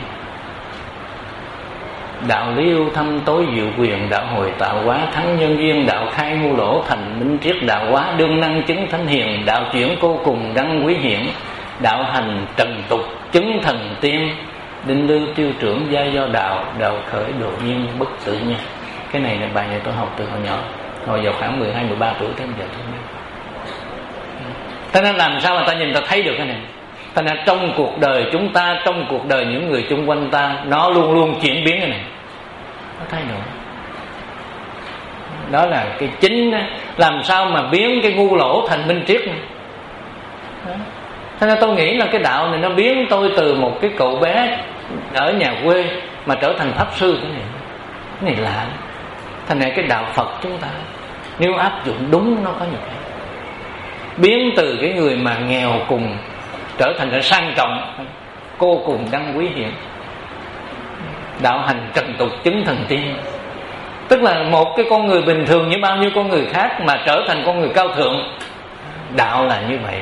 Đạo lý ưu thâm tối diệu quyền, đạo hồi tạo hóa thắng nhân duyên, đạo khai ngu lỗ thành minh triết, đạo hóa đương năng chứng thánh hiền, đạo chuyển cô cùng đăng quý hiển, đạo hành trần tục chứng thần tiên, định lưu tiêu trưởng gia do đạo, đạo khởi độ nhiên bất tự nhiên. Cái này là bài này tôi học từ hồi nhỏ, hồi vào khoảng mười hai mười ba tuổi tới giờ tôi biết. Thế nên làm sao mà ta nhìn ta thấy được cái này? Thế nên trong cuộc đời chúng ta, trong cuộc đời những người chung quanh ta, nó luôn luôn chuyển biến cái này, nó thay đổi. Đó là cái chính đó. Làm sao mà biến cái ngu lỗ thành minh triết này. Thế nên tôi nghĩ là cái đạo này nó biến tôi từ một cái cậu bé ở nhà quê mà trở thành pháp sư. Cái này cái này lạ. Thành này cái đạo Phật chúng ta nếu áp dụng đúng nó có như vậy, biến từ cái người mà nghèo cùng trở thành ra sang trọng, cô cùng đăng quý hiển. Đạo hành trần tục chứng thần tiên, tức là một cái con người bình thường như bao nhiêu con người khác mà trở thành con người cao thượng. Đạo là như vậy.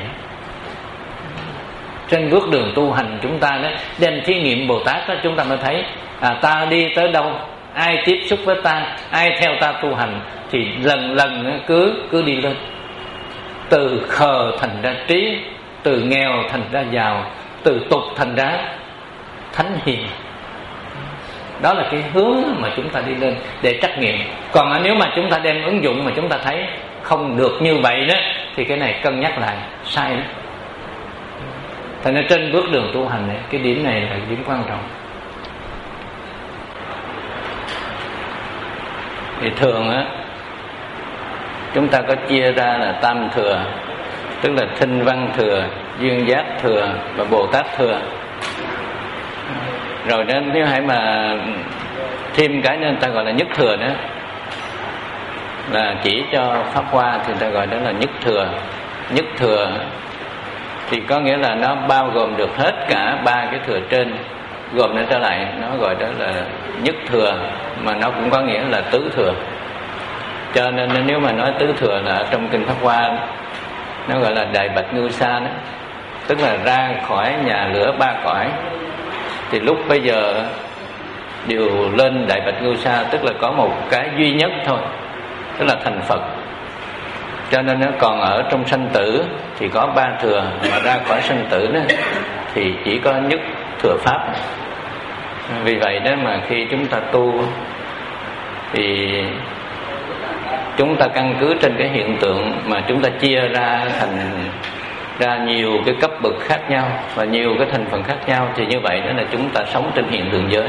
Trên bước đường tu hành chúng ta đó, đem thí nghiệm Bồ Tát đó, chúng ta mới thấy à, ta đi tới đâu, ai tiếp xúc với ta, ai theo ta tu hành, thì lần lần cứ cứ đi lên, từ khờ thành ra trí, từ nghèo thành ra giàu, từ tục thành ra thánh hiền. Đó là cái hướng mà chúng ta đi lên để trắc nghiệm. Còn nếu mà chúng ta đem ứng dụng mà chúng ta thấy không được như vậy đó, thì cái này cân nhắc lại, sai đó. Thành ra trên bước đường tu hành này, cái điểm này là điểm quan trọng. Thì thường á, chúng ta có chia ra là tam thừa, tức là Thinh Văn thừa, Duyên Giác thừa và Bồ Tát thừa. Rồi nên nếu hãy mà thêm cái nên ta gọi là nhất thừa nữa, là chỉ cho pháp hoa thì ta gọi đó là nhất thừa. Nhất thừa thì có nghĩa là nó bao gồm được hết cả ba cái thừa trên, gồm nó trở lại, nó gọi đó là nhất thừa, mà nó cũng có nghĩa là tứ thừa. Cho nên nếu mà nói tứ thừa là ở trong kinh Pháp Hoa nó gọi là Đại Bạch Ngưu Sa đó, tức là ra khỏi nhà lửa ba cõi. Thì lúc bây giờ đều lên Đại Bạch Ngưu Sa, tức là có một cái duy nhất thôi, tức là thành Phật. Cho nên nó còn ở trong sanh tử thì có ba thừa, mà ra khỏi sanh tử đó thì chỉ có nhất thừa pháp. Vì vậy đó mà khi chúng ta tu thì chúng ta căn cứ trên cái hiện tượng mà chúng ta chia ra thành ra nhiều cái cấp bậc khác nhau và nhiều cái thành phần khác nhau, thì như vậy đó là chúng ta sống trên hiện tượng giới.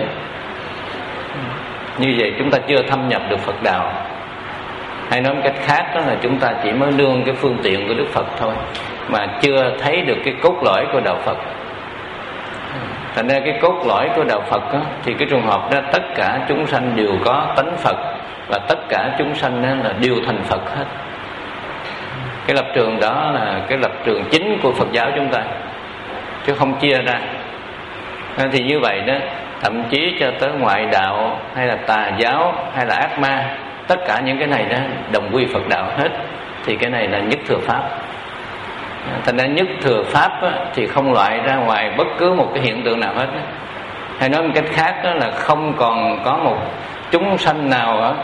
Như vậy chúng ta chưa thâm nhập được Phật đạo. Hay nói một cách khác đó là chúng ta chỉ mới nương cái phương tiện của Đức Phật thôi, mà chưa thấy được cái cốt lõi của đạo Phật. Thành ra cái cốt lõi của đạo Phật đó, thì cái trường hợp đó tất cả chúng sanh đều có tánh Phật, và tất cả chúng sanh đó là đều thành Phật hết. Cái lập trường đó là cái lập trường chính của Phật giáo chúng ta, chứ không chia ra. Thì như vậy đó, thậm chí cho tới ngoại đạo hay là tà giáo hay là ác ma, tất cả những cái này đó đồng quy Phật đạo hết. Thì cái này là nhất thừa pháp. Thành ra nhất thừa pháp á, thì không loại ra ngoài bất cứ một cái hiện tượng nào hết. Hay nói một cách khác đó là không còn có một chúng sanh nào á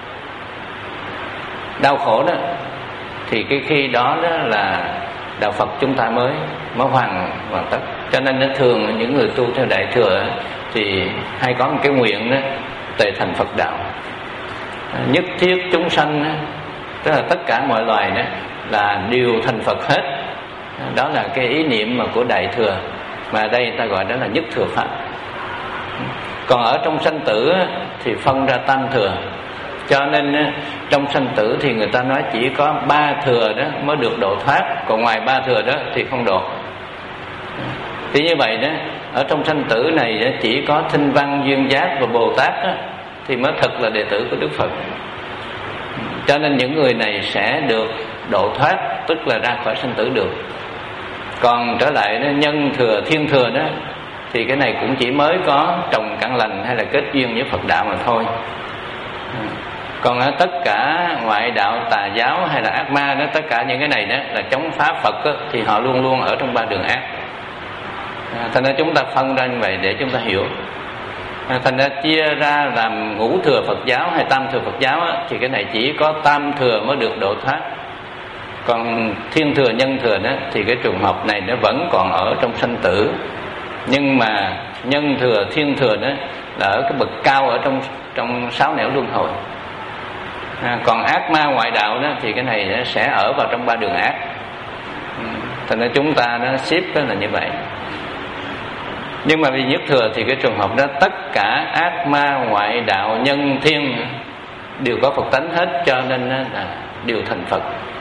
đau khổ đó, thì cái khi đó đó là đạo Phật chúng ta mới mới hoàn hoàn tất. Cho nên nó thường những người tu theo Đại thừa thì hay có một cái nguyện đó, tề thành Phật đạo, nhất thiết chúng sanh, tức là tất cả mọi loài đó là đều thành Phật hết. Đó là cái ý niệm mà của Đại thừa, mà đây ta gọi đó là nhất thừa pháp. Còn ở trong sanh tử thì phân ra tam thừa. Cho nên trong sanh tử thì người ta nói chỉ có ba thừa đó mới được độ thoát, còn ngoài ba thừa đó thì không độ. Thì như vậy đó, ở trong sanh tử này chỉ có Thinh Văn, Duyên Giác và Bồ Tát đó, thì mới thật là đệ tử của Đức Phật. Cho nên những người này sẽ được độ thoát, tức là ra khỏi sanh tử được. Còn trở lại đó, nhân thừa, thiên thừa đó, thì cái này cũng chỉ mới có trồng căn lành hay là kết duyên với Phật đạo mà thôi. Còn ở tất cả ngoại đạo, tà giáo hay là ác ma đó, tất cả những cái này đó là chống phá Phật đó, thì họ luôn luôn ở trong ba đường ác. Thành ra chúng ta phân ra như vậy để chúng ta hiểu. Thành ra chia ra làm ngũ thừa Phật giáo hay tam thừa Phật giáo á, thì cái này chỉ có tam thừa mới được độ thoát. Còn thiên thừa nhân thừa đó thì cái trường hợp này nó vẫn còn ở trong sanh tử, nhưng mà nhân thừa thiên thừa đó là ở cái bậc cao ở trong trong sáu nẻo luân hồi. À, còn ác ma ngoại đạo đó thì cái này nó sẽ ở vào trong ba đường ác. Thành ra chúng ta nó xếp đó là như vậy. Nhưng mà vì nhất thừa thì cái trường hợp đó tất cả ác ma ngoại đạo nhân thiên đều có Phật tánh hết, cho nên là đều thành Phật.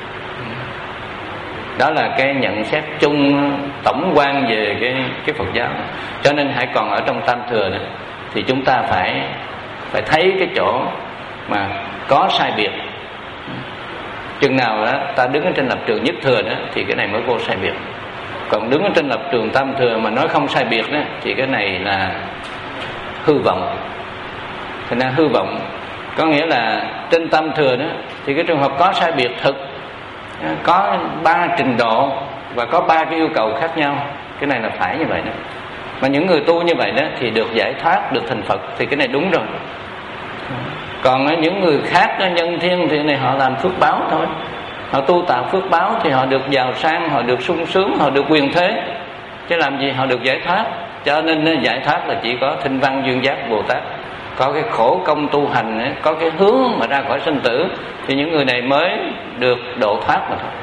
Đó là cái nhận xét chung tổng quan về cái cái Phật giáo. Cho nên hãy còn ở trong tam thừa này, thì chúng ta phải phải thấy cái chỗ mà có sai biệt. Chừng nào đó ta đứng ở trên lập trường nhất thừa đó thì cái này mới vô sai biệt. Còn đứng ở trên lập trường tam thừa mà nói không sai biệt đó thì cái này là hư vọng. Thành ra hư vọng có nghĩa là trên tam thừa đó thì cái trường hợp có sai biệt thực, có ba trình độ và có ba cái yêu cầu khác nhau. Cái này là phải như vậy đó. Mà những người tu như vậy đó thì được giải thoát, được thành Phật, thì cái này đúng rồi. Còn những người khác đó, nhân thiên thì này họ làm phước báo thôi. Họ tu tạo phước báo thì họ được giàu sang, họ được sung sướng, họ được quyền thế. Chứ làm gì họ được giải thoát. Cho nên giải thoát là chỉ có Thanh Văn Duyên Giác Bồ Tát có cái khổ công tu hành, có cái hướng mà ra khỏi sinh tử, thì những người này mới được độ thoát mà thôi.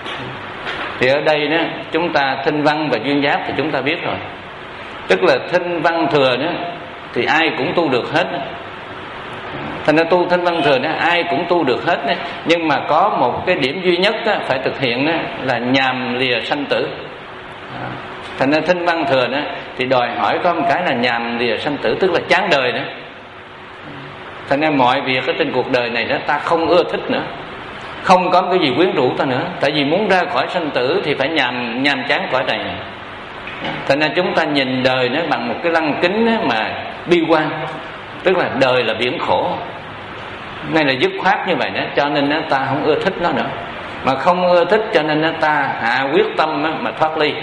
Thì ở đây đó chúng ta Thanh Văn và Duyên Giác thì chúng ta biết rồi. Tức là Thanh Văn thừa đó thì ai cũng tu được hết đó. Thành ra tu Thanh Văn thừa đó ai cũng tu được hết đó. Nhưng mà có một cái điểm duy nhất đó, phải thực hiện đó, là nhàm lìa sanh tử. Thành ra Thanh Văn thừa đó thì đòi hỏi có một cái là nhàm lìa sanh tử, tức là chán đời đó. Thành ra mọi việc ở trên cuộc đời này đó ta không ưa thích nữa, không có cái gì quyến rũ ta nữa. Tại vì muốn ra khỏi sanh tử thì phải nhàm nhàm chán cõi này. Thành ra chúng ta nhìn đời nó bằng một cái lăng kính mà bi quan, tức là đời là biển khổ. Này là dứt khoát như vậy đó, cho nên ta không ưa thích nó nữa. Mà không ưa thích cho nên ta hạ quyết tâm mà thoát ly.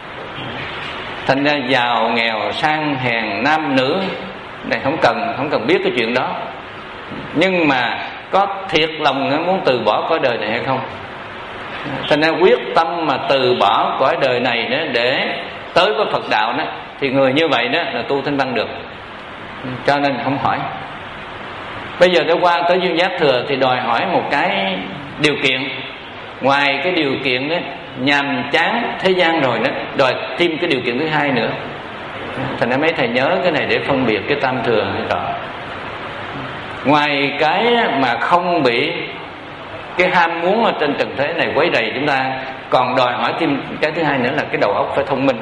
Thành ra giàu nghèo sang hèn nam nữ này không cần không cần biết cái chuyện đó. Nhưng mà có thiệt lòng muốn từ bỏ cõi đời này hay không? Thành ra quyết tâm mà từ bỏ cõi đời này đó để tới với Phật đạo đó, thì người như vậy đó là tu Thanh Văn được. Cho nên không hỏi. Bây giờ đã qua tới Duyên Giác thừa thì đòi hỏi một cái điều kiện. Ngoài cái điều kiện đó nhàm chán thế gian rồi đó, đòi thêm cái điều kiện thứ hai nữa. Thành ra mấy thầy nhớ cái này để phân biệt cái tam thừa này rõ. Ngoài cái mà không bị cái ham muốn ở trên trần thế này quấy rầy chúng ta, còn đòi hỏi thêm cái thứ hai nữa là cái đầu óc phải thông minh.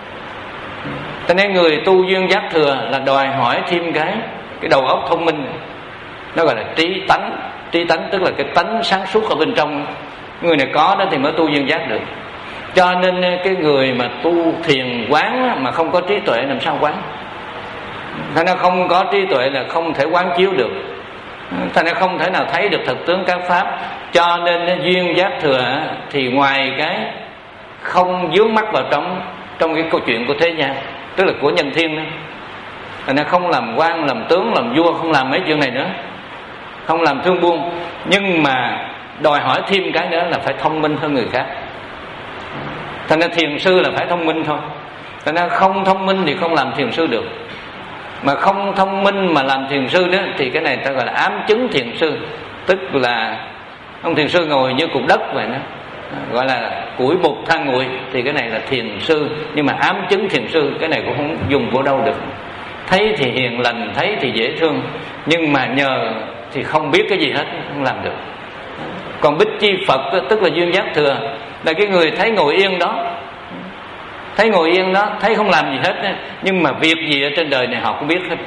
Cho nên người tu Duyên Giác thừa là đòi hỏi thêm cái cái đầu óc thông minh. Nó gọi là trí tánh. Trí tánh tức là cái tánh sáng suốt ở bên trong. Người này có đó thì mới tu Duyên Giác được. Cho nên cái người mà tu thiền quán mà không có trí tuệ làm sao quán? Thành ra không có trí tuệ là không thể quán chiếu được. Thành ra không thể nào thấy được thực tướng các pháp. Cho nên Duyên Giác thừa thì ngoài cái không vướng mắc vào trong trong cái câu chuyện của thế gian, tức là của nhân thiên đó. Thành ra không làm quan, làm tướng, làm vua, không làm mấy chuyện này nữa, không làm thương buôn. Nhưng mà đòi hỏi thêm cái nữa là phải thông minh hơn người khác. Thành ra thiền sư là phải thông minh thôi. Thành ra không thông minh thì không làm thiền sư được. Mà không thông minh mà làm thiền sư đó thì cái này ta gọi là ám chứng thiền sư. Tức là ông thiền sư ngồi như cục đất vậy đó, gọi là củi bụt than nguội, thì cái này là thiền sư. Nhưng mà ám chứng thiền sư cái này cũng không dùng vô đâu được. Thấy thì hiền lành, thấy thì dễ thương, nhưng mà nhờ thì không biết cái gì hết, không làm được. Còn Bích Chi Phật tức là Duyên Giác thừa là cái người thấy ngồi yên đó, thấy ngồi yên đó, thấy không làm gì hết, nhưng mà việc gì ở trên đời này họ cũng biết hết.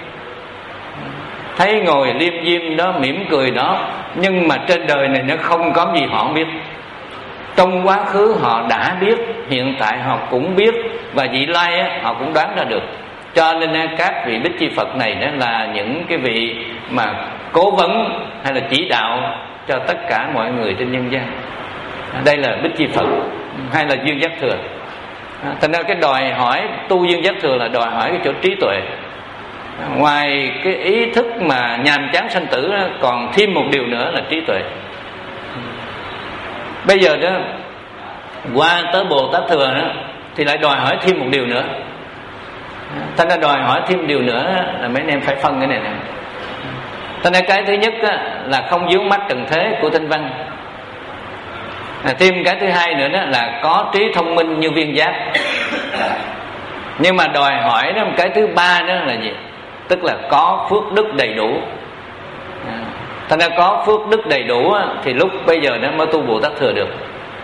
Thấy ngồi liêm diêm đó, mỉm cười đó, nhưng mà trên đời này nó không có gì họ không biết. Trong quá khứ họ đã biết, hiện tại họ cũng biết, và vị lai á, họ cũng đoán ra được. Cho nên các vị Bích Chi Phật này đó là những cái vị mà cố vấn hay là chỉ đạo cho tất cả mọi người trên nhân gian. Đây là Bích Chi Phật hay là Duyên Giác thừa. Thành ra cái đòi hỏi tu Duyên Giác thừa là đòi hỏi cái chỗ trí tuệ. Ngoài cái ý thức mà nhàm chán sanh tử, còn thêm một điều nữa là trí tuệ. Bây giờ đó qua tới Bồ Tát Thừa đó thì lại đòi hỏi thêm một điều nữa. Thành ra đòi hỏi thêm điều nữa là mấy anh em phải phân cái này nè. Thành ra cái thứ nhất là không vướng mắc trần thế của tinh văn. À, thêm cái thứ hai nữa đó là có trí thông minh như viên giác. Nhưng mà đòi hỏi đó một cái thứ ba nữa là gì? Tức là có phước đức đầy đủ. À, thành ra có phước đức đầy đủ thì lúc bây giờ nó mới tu Bồ Tát Thừa được.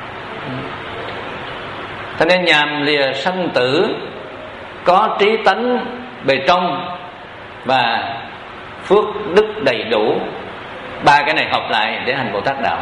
Thành nên nhàm lìa sanh tử, có trí tánh bề trong và phước đức đầy đủ, ba cái này hợp lại để hành Bồ Tát đạo.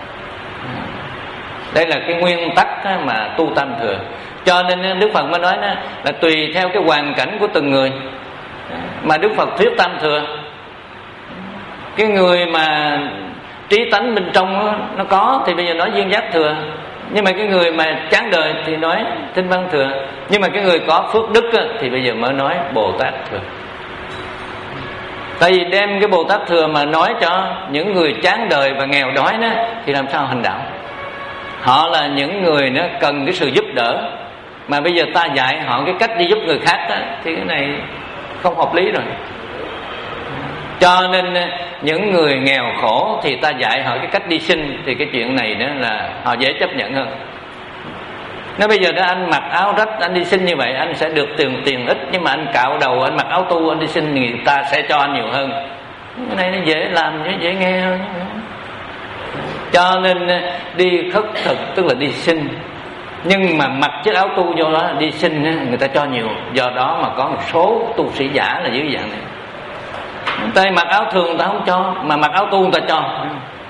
Đây là cái nguyên tắc mà tu Tam Thừa. Cho nên Đức Phật mới nói đó, là tùy theo cái hoàn cảnh của từng người mà Đức Phật thuyết Tam Thừa. Cái người mà trí tánh bên trong đó, nó có thì bây giờ nói viên giác thừa. Nhưng mà cái người mà chán đời thì nói tinh văn thừa. Nhưng mà cái người có phước đức á, thì bây giờ mới nói Bồ Tát thừa. Tại vì đem cái Bồ Tát thừa mà nói cho những người chán đời và nghèo đói đó, thì làm sao hành đạo? Họ là những người nó cần cái sự giúp đỡ, mà bây giờ ta dạy họ cái cách đi giúp người khác đó, thì cái này không hợp lý rồi. Cho nên những người nghèo khổ thì ta dạy họ cái cách đi sinh, thì cái chuyện này đó là họ dễ chấp nhận hơn. Nếu bây giờ đó anh mặc áo rách anh đi sinh như vậy, anh sẽ được tiền tiền ít, nhưng mà anh cạo đầu anh mặc áo tu anh đi sinh thì người ta sẽ cho anh nhiều hơn. Cái này nó dễ làm, nó dễ nghe hơn. Cho nên đi khất thực tức là đi sinh, nhưng mà mặc chiếc áo tu vô đó đi sinh người ta cho nhiều. Do đó mà có một số tu sĩ giả là dưới dạng này, người ta mặc áo thường người ta không cho, mà mặc áo tu người ta cho.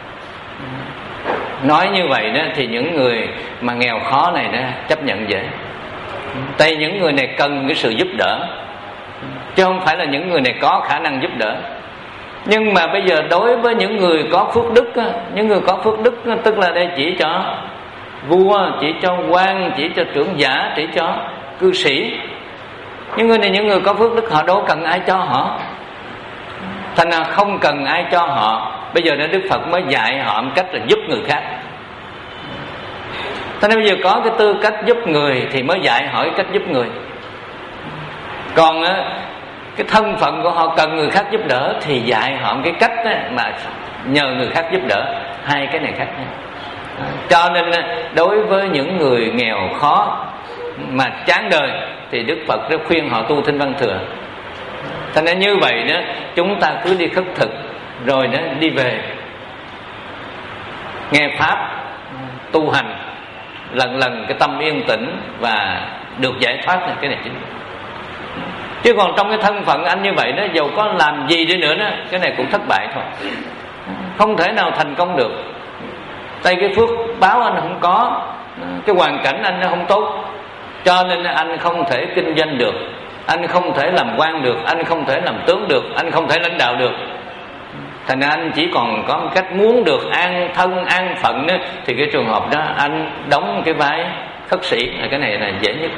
Nói như vậy đó thì những người mà nghèo khó này đó chấp nhận dễ. Tại những người này cần cái sự giúp đỡ, chứ không phải là những người này có khả năng giúp đỡ. Nhưng mà bây giờ đối với những người có phước đức, những người có phước đức tức là đây chỉ cho vua, chỉ cho quan, chỉ cho trưởng giả, chỉ cho cư sĩ. Những người này, những người có phước đức, họ đâu cần ai cho họ, thành ra không cần ai cho họ. Bây giờ Đức Phật mới dạy họ một cách là giúp người khác. Thành ra bây giờ có cái tư cách giúp người thì mới dạy họ cái cách giúp người. Còn cái thân phận của họ cần người khác giúp đỡ thì dạy họ cái cách mà nhờ người khác giúp đỡ. Hai cái này khác nhau. Cho nên đối với những người nghèo khó mà chán đời thì Đức Phật đã khuyên họ tu Tinh Văn Thừa. Thành ra như vậy đó, chúng ta cứ đi khất thực rồi đó đi về nghe pháp tu hành, lần lần cái tâm yên tĩnh và được giải thoát là cái này chính. Chứ còn trong cái thân phận anh như vậy đó, dầu có làm gì đi nữa đó, cái này cũng thất bại thôi, không thể nào thành công được. Tại cái phước báo anh không có, cái hoàn cảnh anh nó không tốt, cho nên anh không thể kinh doanh được, anh không thể làm quan được, anh không thể làm tướng được, anh không thể lãnh đạo được. Thành ra anh chỉ còn có một cách muốn được an thân an phận đó, thì cái trường hợp đó anh đóng cái vai khất sĩ, là cái này là dễ nhất.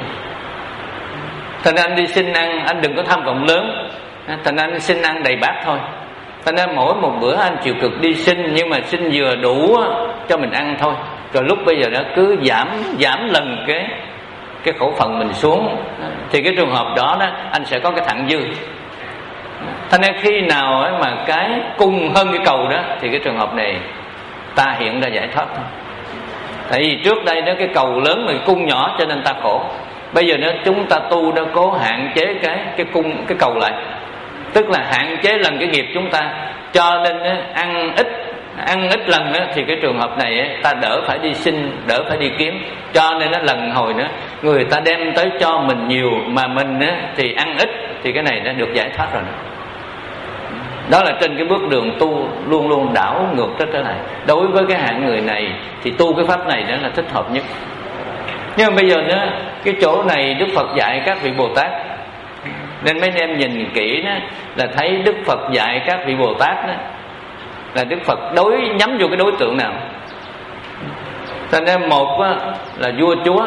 Thành ra anh đi xin ăn, anh đừng có tham vọng lớn. Thành ra anh xin ăn đầy bát thôi. Thành ra mỗi một bữa anh chịu cực đi xin, nhưng mà xin vừa đủ cho mình ăn thôi. Rồi lúc bây giờ đó cứ giảm giảm lần cái cái khẩu phần mình xuống, thì cái trường hợp đó đó anh sẽ có cái thặng dư. Thành ra khi nào ấy mà cái cung hơn cái cầu đó, thì cái trường hợp này ta hiện ra giải thoát thôi. Tại vì trước đây đó cái cầu lớn mà cái cung nhỏ cho nên ta khổ. Bây giờ nữa chúng ta tu đã cố hạn chế cái cái cung cái cầu lại, tức là hạn chế lần cái nghiệp chúng ta, cho nên á, ăn ít ăn ít lần á, thì cái trường hợp này á, ta đỡ phải đi xin, đỡ phải đi kiếm. Cho nên nó lần hồi nữa người ta đem tới cho mình nhiều mà mình á, thì ăn ít, thì cái này đã được giải thoát rồi. Đó là trên cái bước đường tu luôn luôn đảo ngược trở trở lại. Đối với cái hạng người này thì tu cái pháp này đó là thích hợp nhất. Nhưng mà bây giờ đó, cái chỗ này Đức Phật dạy các vị Bồ Tát, nên mấy anh em nhìn kỹ đó là thấy Đức Phật dạy các vị Bồ Tát đó là Đức Phật đối nhắm vô cái đối tượng nào. Cho nên một là vua chúa,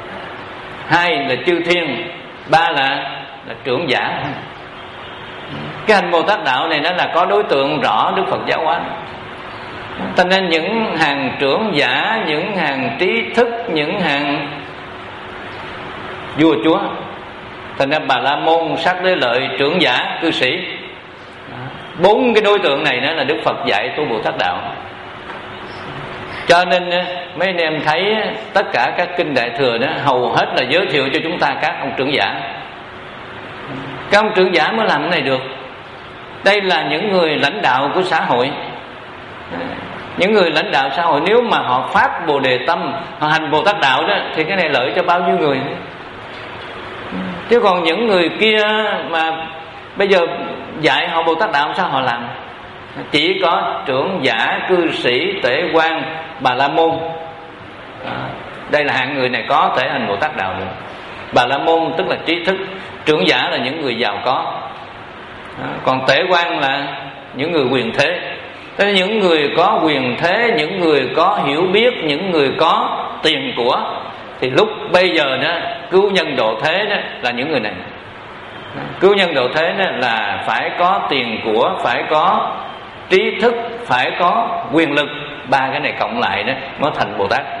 hai là chư thiên, ba là là trưởng giả. Cái hành Bồ Tát đạo này nó là có đối tượng rõ Đức Phật giáo hóa. Thành nên những hàng trưởng giả, những hàng trí thức, những hàng vua chúa, thành ra Bà La Môn, Sắc Đế Lợi, trưởng giả, cư sĩ, bốn cái đối tượng này nữa là Đức Phật dạy tu Bồ Tát đạo. Cho nên mấy anh em thấy tất cả các kinh Đại Thừa đó hầu hết là giới thiệu cho chúng ta các ông trưởng giả. Các ông trưởng giả mới làm cái này được. Đây là những người lãnh đạo của xã hội. Những người lãnh đạo xã hội nếu mà họ phát Bồ Đề tâm, họ hành Bồ Tát đạo đó, thì cái này lợi cho bao nhiêu người. Chứ còn những người kia mà bây giờ dạy họ Bồ Tát đạo sao họ làm? Chỉ có trưởng giả, cư sĩ, tể quan, Bà La Môn. À, đây là hạng người này có thể hành Bồ Tát đạo được. Bà La Môn tức là trí thức, trưởng giả là những người giàu có, à, còn tể quan là những người quyền thế. Thế nên những người có quyền thế, những người có hiểu biết, những người có tiền của, thì lúc bây giờ đó cứu nhân độ thế đó là những người này. Cứu nhân độ thế đó là phải có tiền của, phải có trí thức, phải có quyền lực. Ba cái này cộng lại đó mới thành Bồ Tát.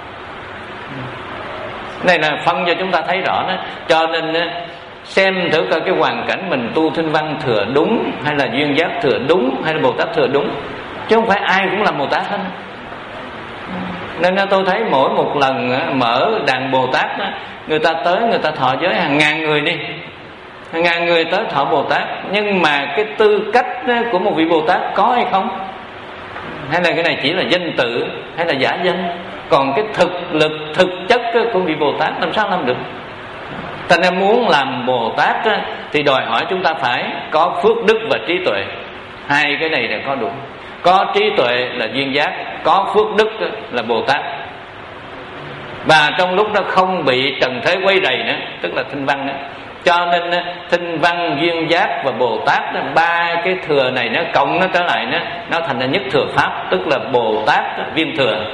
Đây là phân cho chúng ta thấy rõ đó. Cho nên xem thử coi cái hoàn cảnh mình tu Thinh Văn Thừa đúng, hay là Duyên Giác Thừa đúng, hay là Bồ Tát Thừa đúng, chứ không phải ai cũng làm Bồ Tát hết. Nên tôi thấy mỗi một lần mở đàn Bồ Tát đó, người ta tới, người ta thọ giới hàng ngàn người đi, hàng ngàn người tới thọ Bồ Tát, nhưng mà cái tư cách của một vị Bồ Tát có hay không, hay là cái này chỉ là danh tự, hay là giả danh, còn cái thực lực, thực chất của vị Bồ Tát làm sao làm được. Thành ra muốn làm Bồ Tát thì đòi hỏi chúng ta phải có phước đức và trí tuệ. Hai cái này là có đủ. Có trí tuệ là duyên giác, có phước đức là Bồ Tát. Và trong lúc đó không bị trần thế quấy rầy nữa, tức là Thinh Văn đó. Cho nên Thinh Văn, duyên giác và Bồ Tát đó, ba cái thừa này nó cộng nó trở lại nó nó thành là nhất thừa pháp, tức là Bồ Tát viên thừa.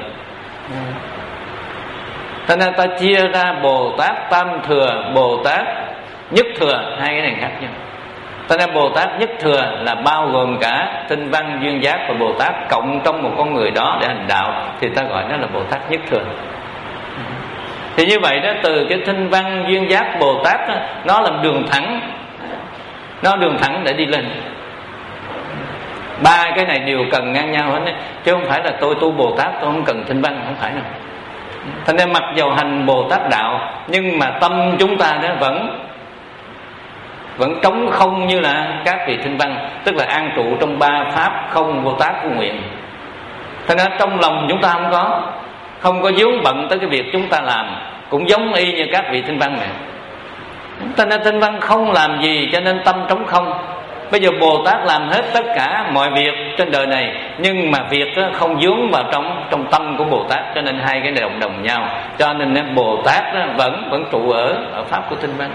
Cho nên ta chia ra Bồ Tát tam thừa, Bồ Tát nhất thừa, hai cái này khác nhau. Cho nên Bồ Tát nhất thừa là bao gồm cả Thinh Văn, duyên giác và Bồ Tát cộng trong một con người đó để hành đạo, thì ta gọi nó là Bồ Tát nhất thừa. Thì như vậy đó, từ cái Thinh Văn, duyên giác, Bồ Tát đó, nó làm đường thẳng, nó đường thẳng để đi lên. Ba cái này đều cần ngang nhau hết, chứ không phải là tôi tu Bồ Tát tôi không cần Thinh Văn, không phải đâu. Thành nên mặc dầu hành Bồ Tát đạo, nhưng mà tâm chúng ta đó vẫn vẫn trống không như là các vị Thinh Văn, tức là an trụ trong ba pháp không vô tác vô nguyện. Thành nên trong lòng chúng ta không có không có vướng bận tới cái việc chúng ta làm, cũng giống y như các vị Thinh Văn này. Thành nên Thinh Văn không làm gì cho nên tâm trống không. Bây giờ Bồ Tát làm hết tất cả mọi việc trên đời này, nhưng mà việc không vướng vào trong trong tâm của Bồ Tát, cho nên hai cái này đồng đồng nhau. Cho nên Bồ Tát vẫn vẫn trụ ở ở pháp của Thinh Văn.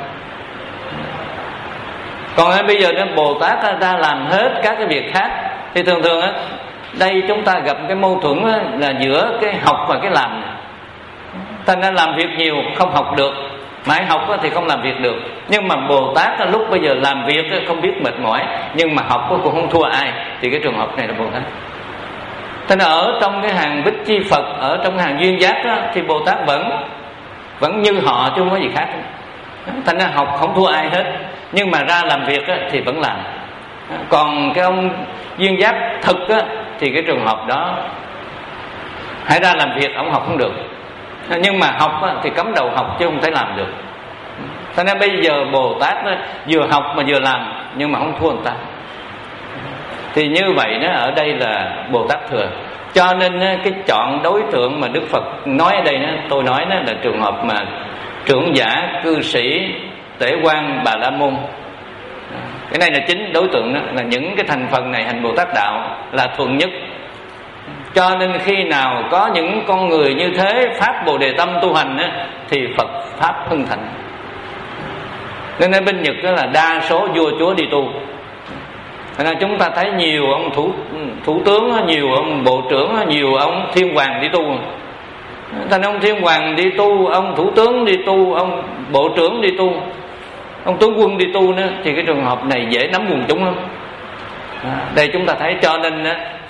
Còn bây giờ Bồ Tát ta làm hết các cái việc khác, thì thường thường á, đây chúng ta gặp cái mâu thuẫn là giữa cái học và cái làm. Thành ra làm việc nhiều không học được, mãi học thì không làm việc được. Nhưng mà Bồ Tát lúc bây giờ làm việc không biết mệt mỏi, nhưng mà học cũng không thua ai, thì cái trường hợp này là Bồ Tát. Thành ra ở trong cái hàng Bích Chi Phật, ở trong hàng duyên giác đó, thì Bồ Tát vẫn vẫn như họ chứ không có gì khác. Thành ra học không thua ai hết, nhưng mà ra làm việc thì vẫn làm. Còn cái ông duyên giác thực á, thì cái trường hợp đó hãy ra làm việc ông học không được, nhưng mà học á, thì cắm đầu học chứ không thể làm được. Cho nên bây giờ Bồ Tát á, vừa học mà vừa làm, nhưng mà không thua người ta. Thì như vậy đó, ở đây là Bồ Tát thừa. Cho nên cái chọn đối tượng mà Đức Phật nói ở đây đó, tôi nói đó là trường hợp mà trưởng giả, cư sĩ, tể quan, Bà La Môn. Cái này là chính đối tượng đó, là những cái thành phần này hành Bồ Tát đạo là thuận nhất. Cho nên khi nào có những con người như thế phát Bồ Đề tâm tu hành đó, thì Phật pháp hưng thịnh. Nên ở bên Nhật đó là đa số vua chúa đi tu. Nên chúng ta thấy nhiều ông thủ thủ tướng, nhiều ông bộ trưởng, nhiều ông thiên hoàng đi tu. Thành ông thiên hoàng đi tu, ông thủ tướng đi tu, ông bộ trưởng đi tu, ông tướng quân đi tu nữa, thì cái trường hợp này dễ nắm quần chúng lắm. Đây chúng ta thấy. Cho nên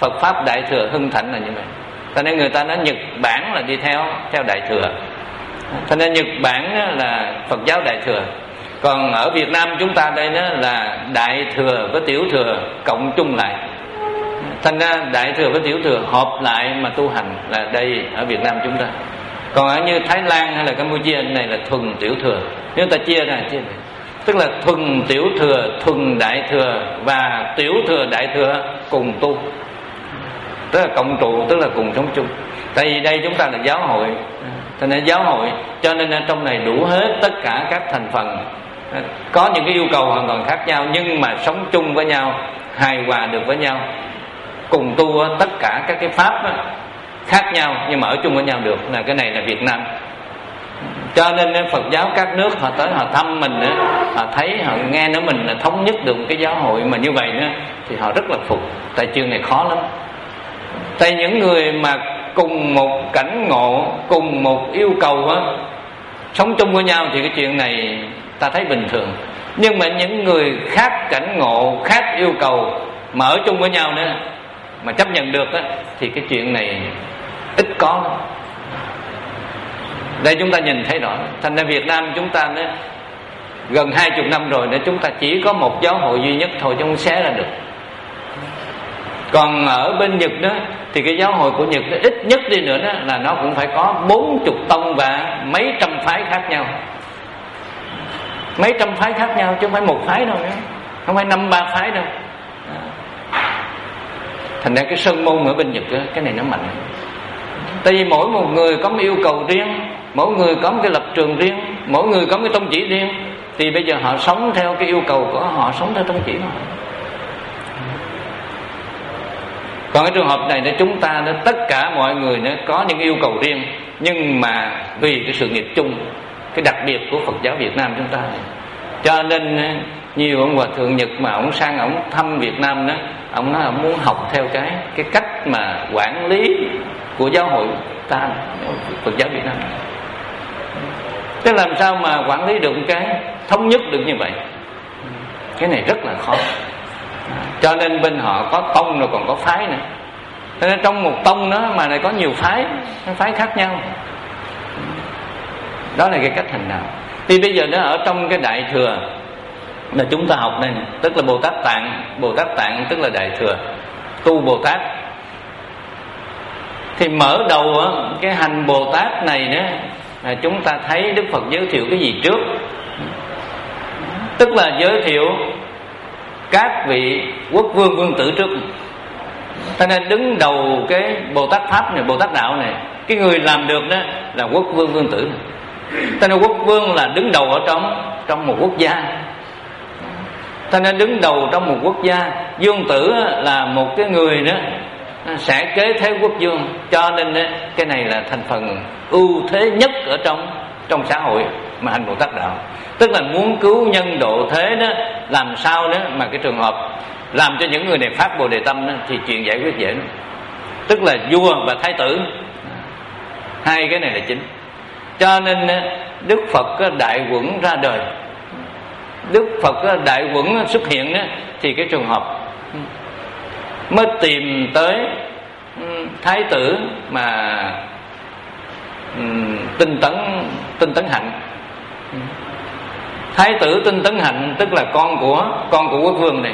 Phật pháp Đại Thừa hưng thịnh là như vậy. Cho nên người ta nói Nhật Bản là đi theo theo Đại Thừa. Cho nên Nhật Bản là Phật giáo Đại Thừa. Còn ở Việt Nam chúng ta đây đó là Đại Thừa với Tiểu Thừa cộng chung lại. Thành ra Đại Thừa với Tiểu Thừa hợp lại mà tu hành là đây ở Việt Nam chúng ta. Còn ở như Thái Lan hay là Campuchia này là thuần Tiểu Thừa. Nếu ta chia ra chia ra, tức là thuần Tiểu Thừa, thuần Đại Thừa và Tiểu Thừa Đại Thừa cùng tu, tức là cộng trụ, tức là cùng sống chung. Tại vì đây chúng ta là giáo hội, cho nên giáo hội cho nên trong này đủ hết tất cả các thành phần, có những cái yêu cầu hoàn toàn khác nhau nhưng mà sống chung với nhau, hài hòa được với nhau, cùng tu tất cả các cái pháp khác nhau nhưng mà ở chung với nhau được. Là cái này là Việt Nam. Cho nên Phật giáo các nước họ tới họ thăm mình, họ thấy họ nghe nói mình là thống nhất được cái giáo hội mà như vậy nữa thì họ rất là phục. Tại chương này khó lắm. Tại những người mà cùng một cảnh ngộ, cùng một yêu cầu á, sống chung với nhau thì cái chuyện này ta thấy bình thường. Nhưng mà những người khác cảnh ngộ, khác yêu cầu mà ở chung với nhau nữa mà chấp nhận được á, thì cái chuyện này ít có. Đây chúng ta nhìn thấy rõ. Thành ra Việt Nam chúng ta nữa, gần hai chục năm rồi nữa, chúng ta chỉ có một giáo hội duy nhất thôi chứ không xé ra được. Còn ở bên Nhật đó thì cái giáo hội của Nhật đó, ít nhất đi nữa đó là nó cũng phải có bốn chục tông và mấy trăm phái khác nhau. Mấy trăm phái khác nhau chứ không phải một phái đâu nữa, không phải năm ba phái đâu. Thành ra cái sơn môn ở bên Nhật đó, cái này nó mạnh. Tại vì mỗi một người có một yêu cầu riêng, mỗi người có một cái lập trường riêng, mỗi người có một cái tông chỉ riêng, thì bây giờ họ sống theo cái yêu cầu của họ, sống theo tông chỉ của họ. Còn cái trường hợp này để chúng ta đó, tất cả mọi người nó có những yêu cầu riêng, nhưng mà vì cái sự nghiệp chung, cái đặc biệt của Phật giáo Việt Nam chúng ta này, cho nên nhiều ông hòa thượng Nhật mà ông sang ông thăm Việt Nam đó, ông nói ông muốn học theo cái cái cách mà quản lý của giáo hội ta, Phật giáo Việt Nam. Thế làm sao mà quản lý được cái thống nhất được như vậy? Cái này rất là khó. Cho nên bên họ có tông rồi còn có phái nữa. Cho nên trong một tông đó mà lại có nhiều phái, phái khác nhau. Đó là cái cách hành đạo. Thì bây giờ nó ở trong cái Đại Thừa là chúng ta học đây, tức là Bồ Tát Tạng. Bồ Tát Tạng tức là Đại Thừa, tu Bồ Tát. Thì mở đầu cái hành Bồ Tát này đó là chúng ta thấy Đức Phật giới thiệu cái gì trước? Tức là giới thiệu các vị quốc vương vương tử trước. Cho nên đứng đầu cái Bồ Tát Pháp này, Bồ Tát Đạo này, cái người làm được đó là quốc vương vương tử này. Cho nên quốc vương là đứng đầu ở trong trong một quốc gia. Cho nên đứng đầu trong một quốc gia. Vương tử là một cái người đó sẽ kế thế quốc vương. Cho nên cái này là thành phần ưu thế nhất ở trong trong xã hội mà hành Bồ Tát Đạo. Tức là muốn cứu nhân độ thế đó, làm sao đó mà cái trường hợp làm cho những người này phát Bồ Đề Tâm đó, thì chuyện giải quyết dễ. Tức là vua và thái tử, hai cái này là chính. Cho nên Đức Phật Đại Quẩn ra đời, Đức Phật Đại Quẩn xuất hiện đó, thì cái trường hợp mới tìm tới thái tử mà Tinh Tấn Tinh Tấn Hạnh. Thái tử Tinh Tấn Hạnh tức là con của con của quốc vương này.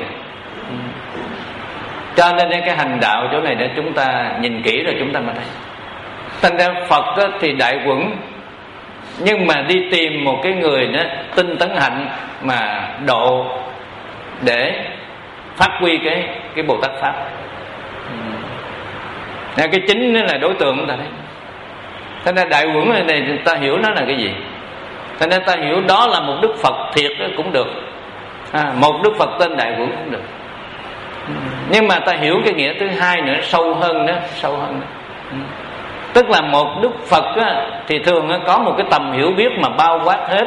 Cho nên cái hành đạo chỗ này để chúng ta nhìn kỹ rồi chúng ta mới thấy. Thành ra Phật thì Đại Quẩn, nhưng mà đi tìm một cái người đó Tinh Tấn Hạnh mà độ để phát huy cái cái Bồ Tát Pháp. Cái chính là đối tượng của ta đấy. Thế nên Đại Quẩn này thì ta hiểu nó là cái gì? Thế nên ta hiểu đó là một Đức Phật thiệt cũng được, à, một Đức Phật tên Đại Quẩn cũng được. Nhưng mà ta hiểu cái nghĩa thứ hai nữa, sâu hơn đó, sâu hơn đó. Tức là một Đức Phật á, thì thường á, có một cái tầm hiểu biết mà bao quát hết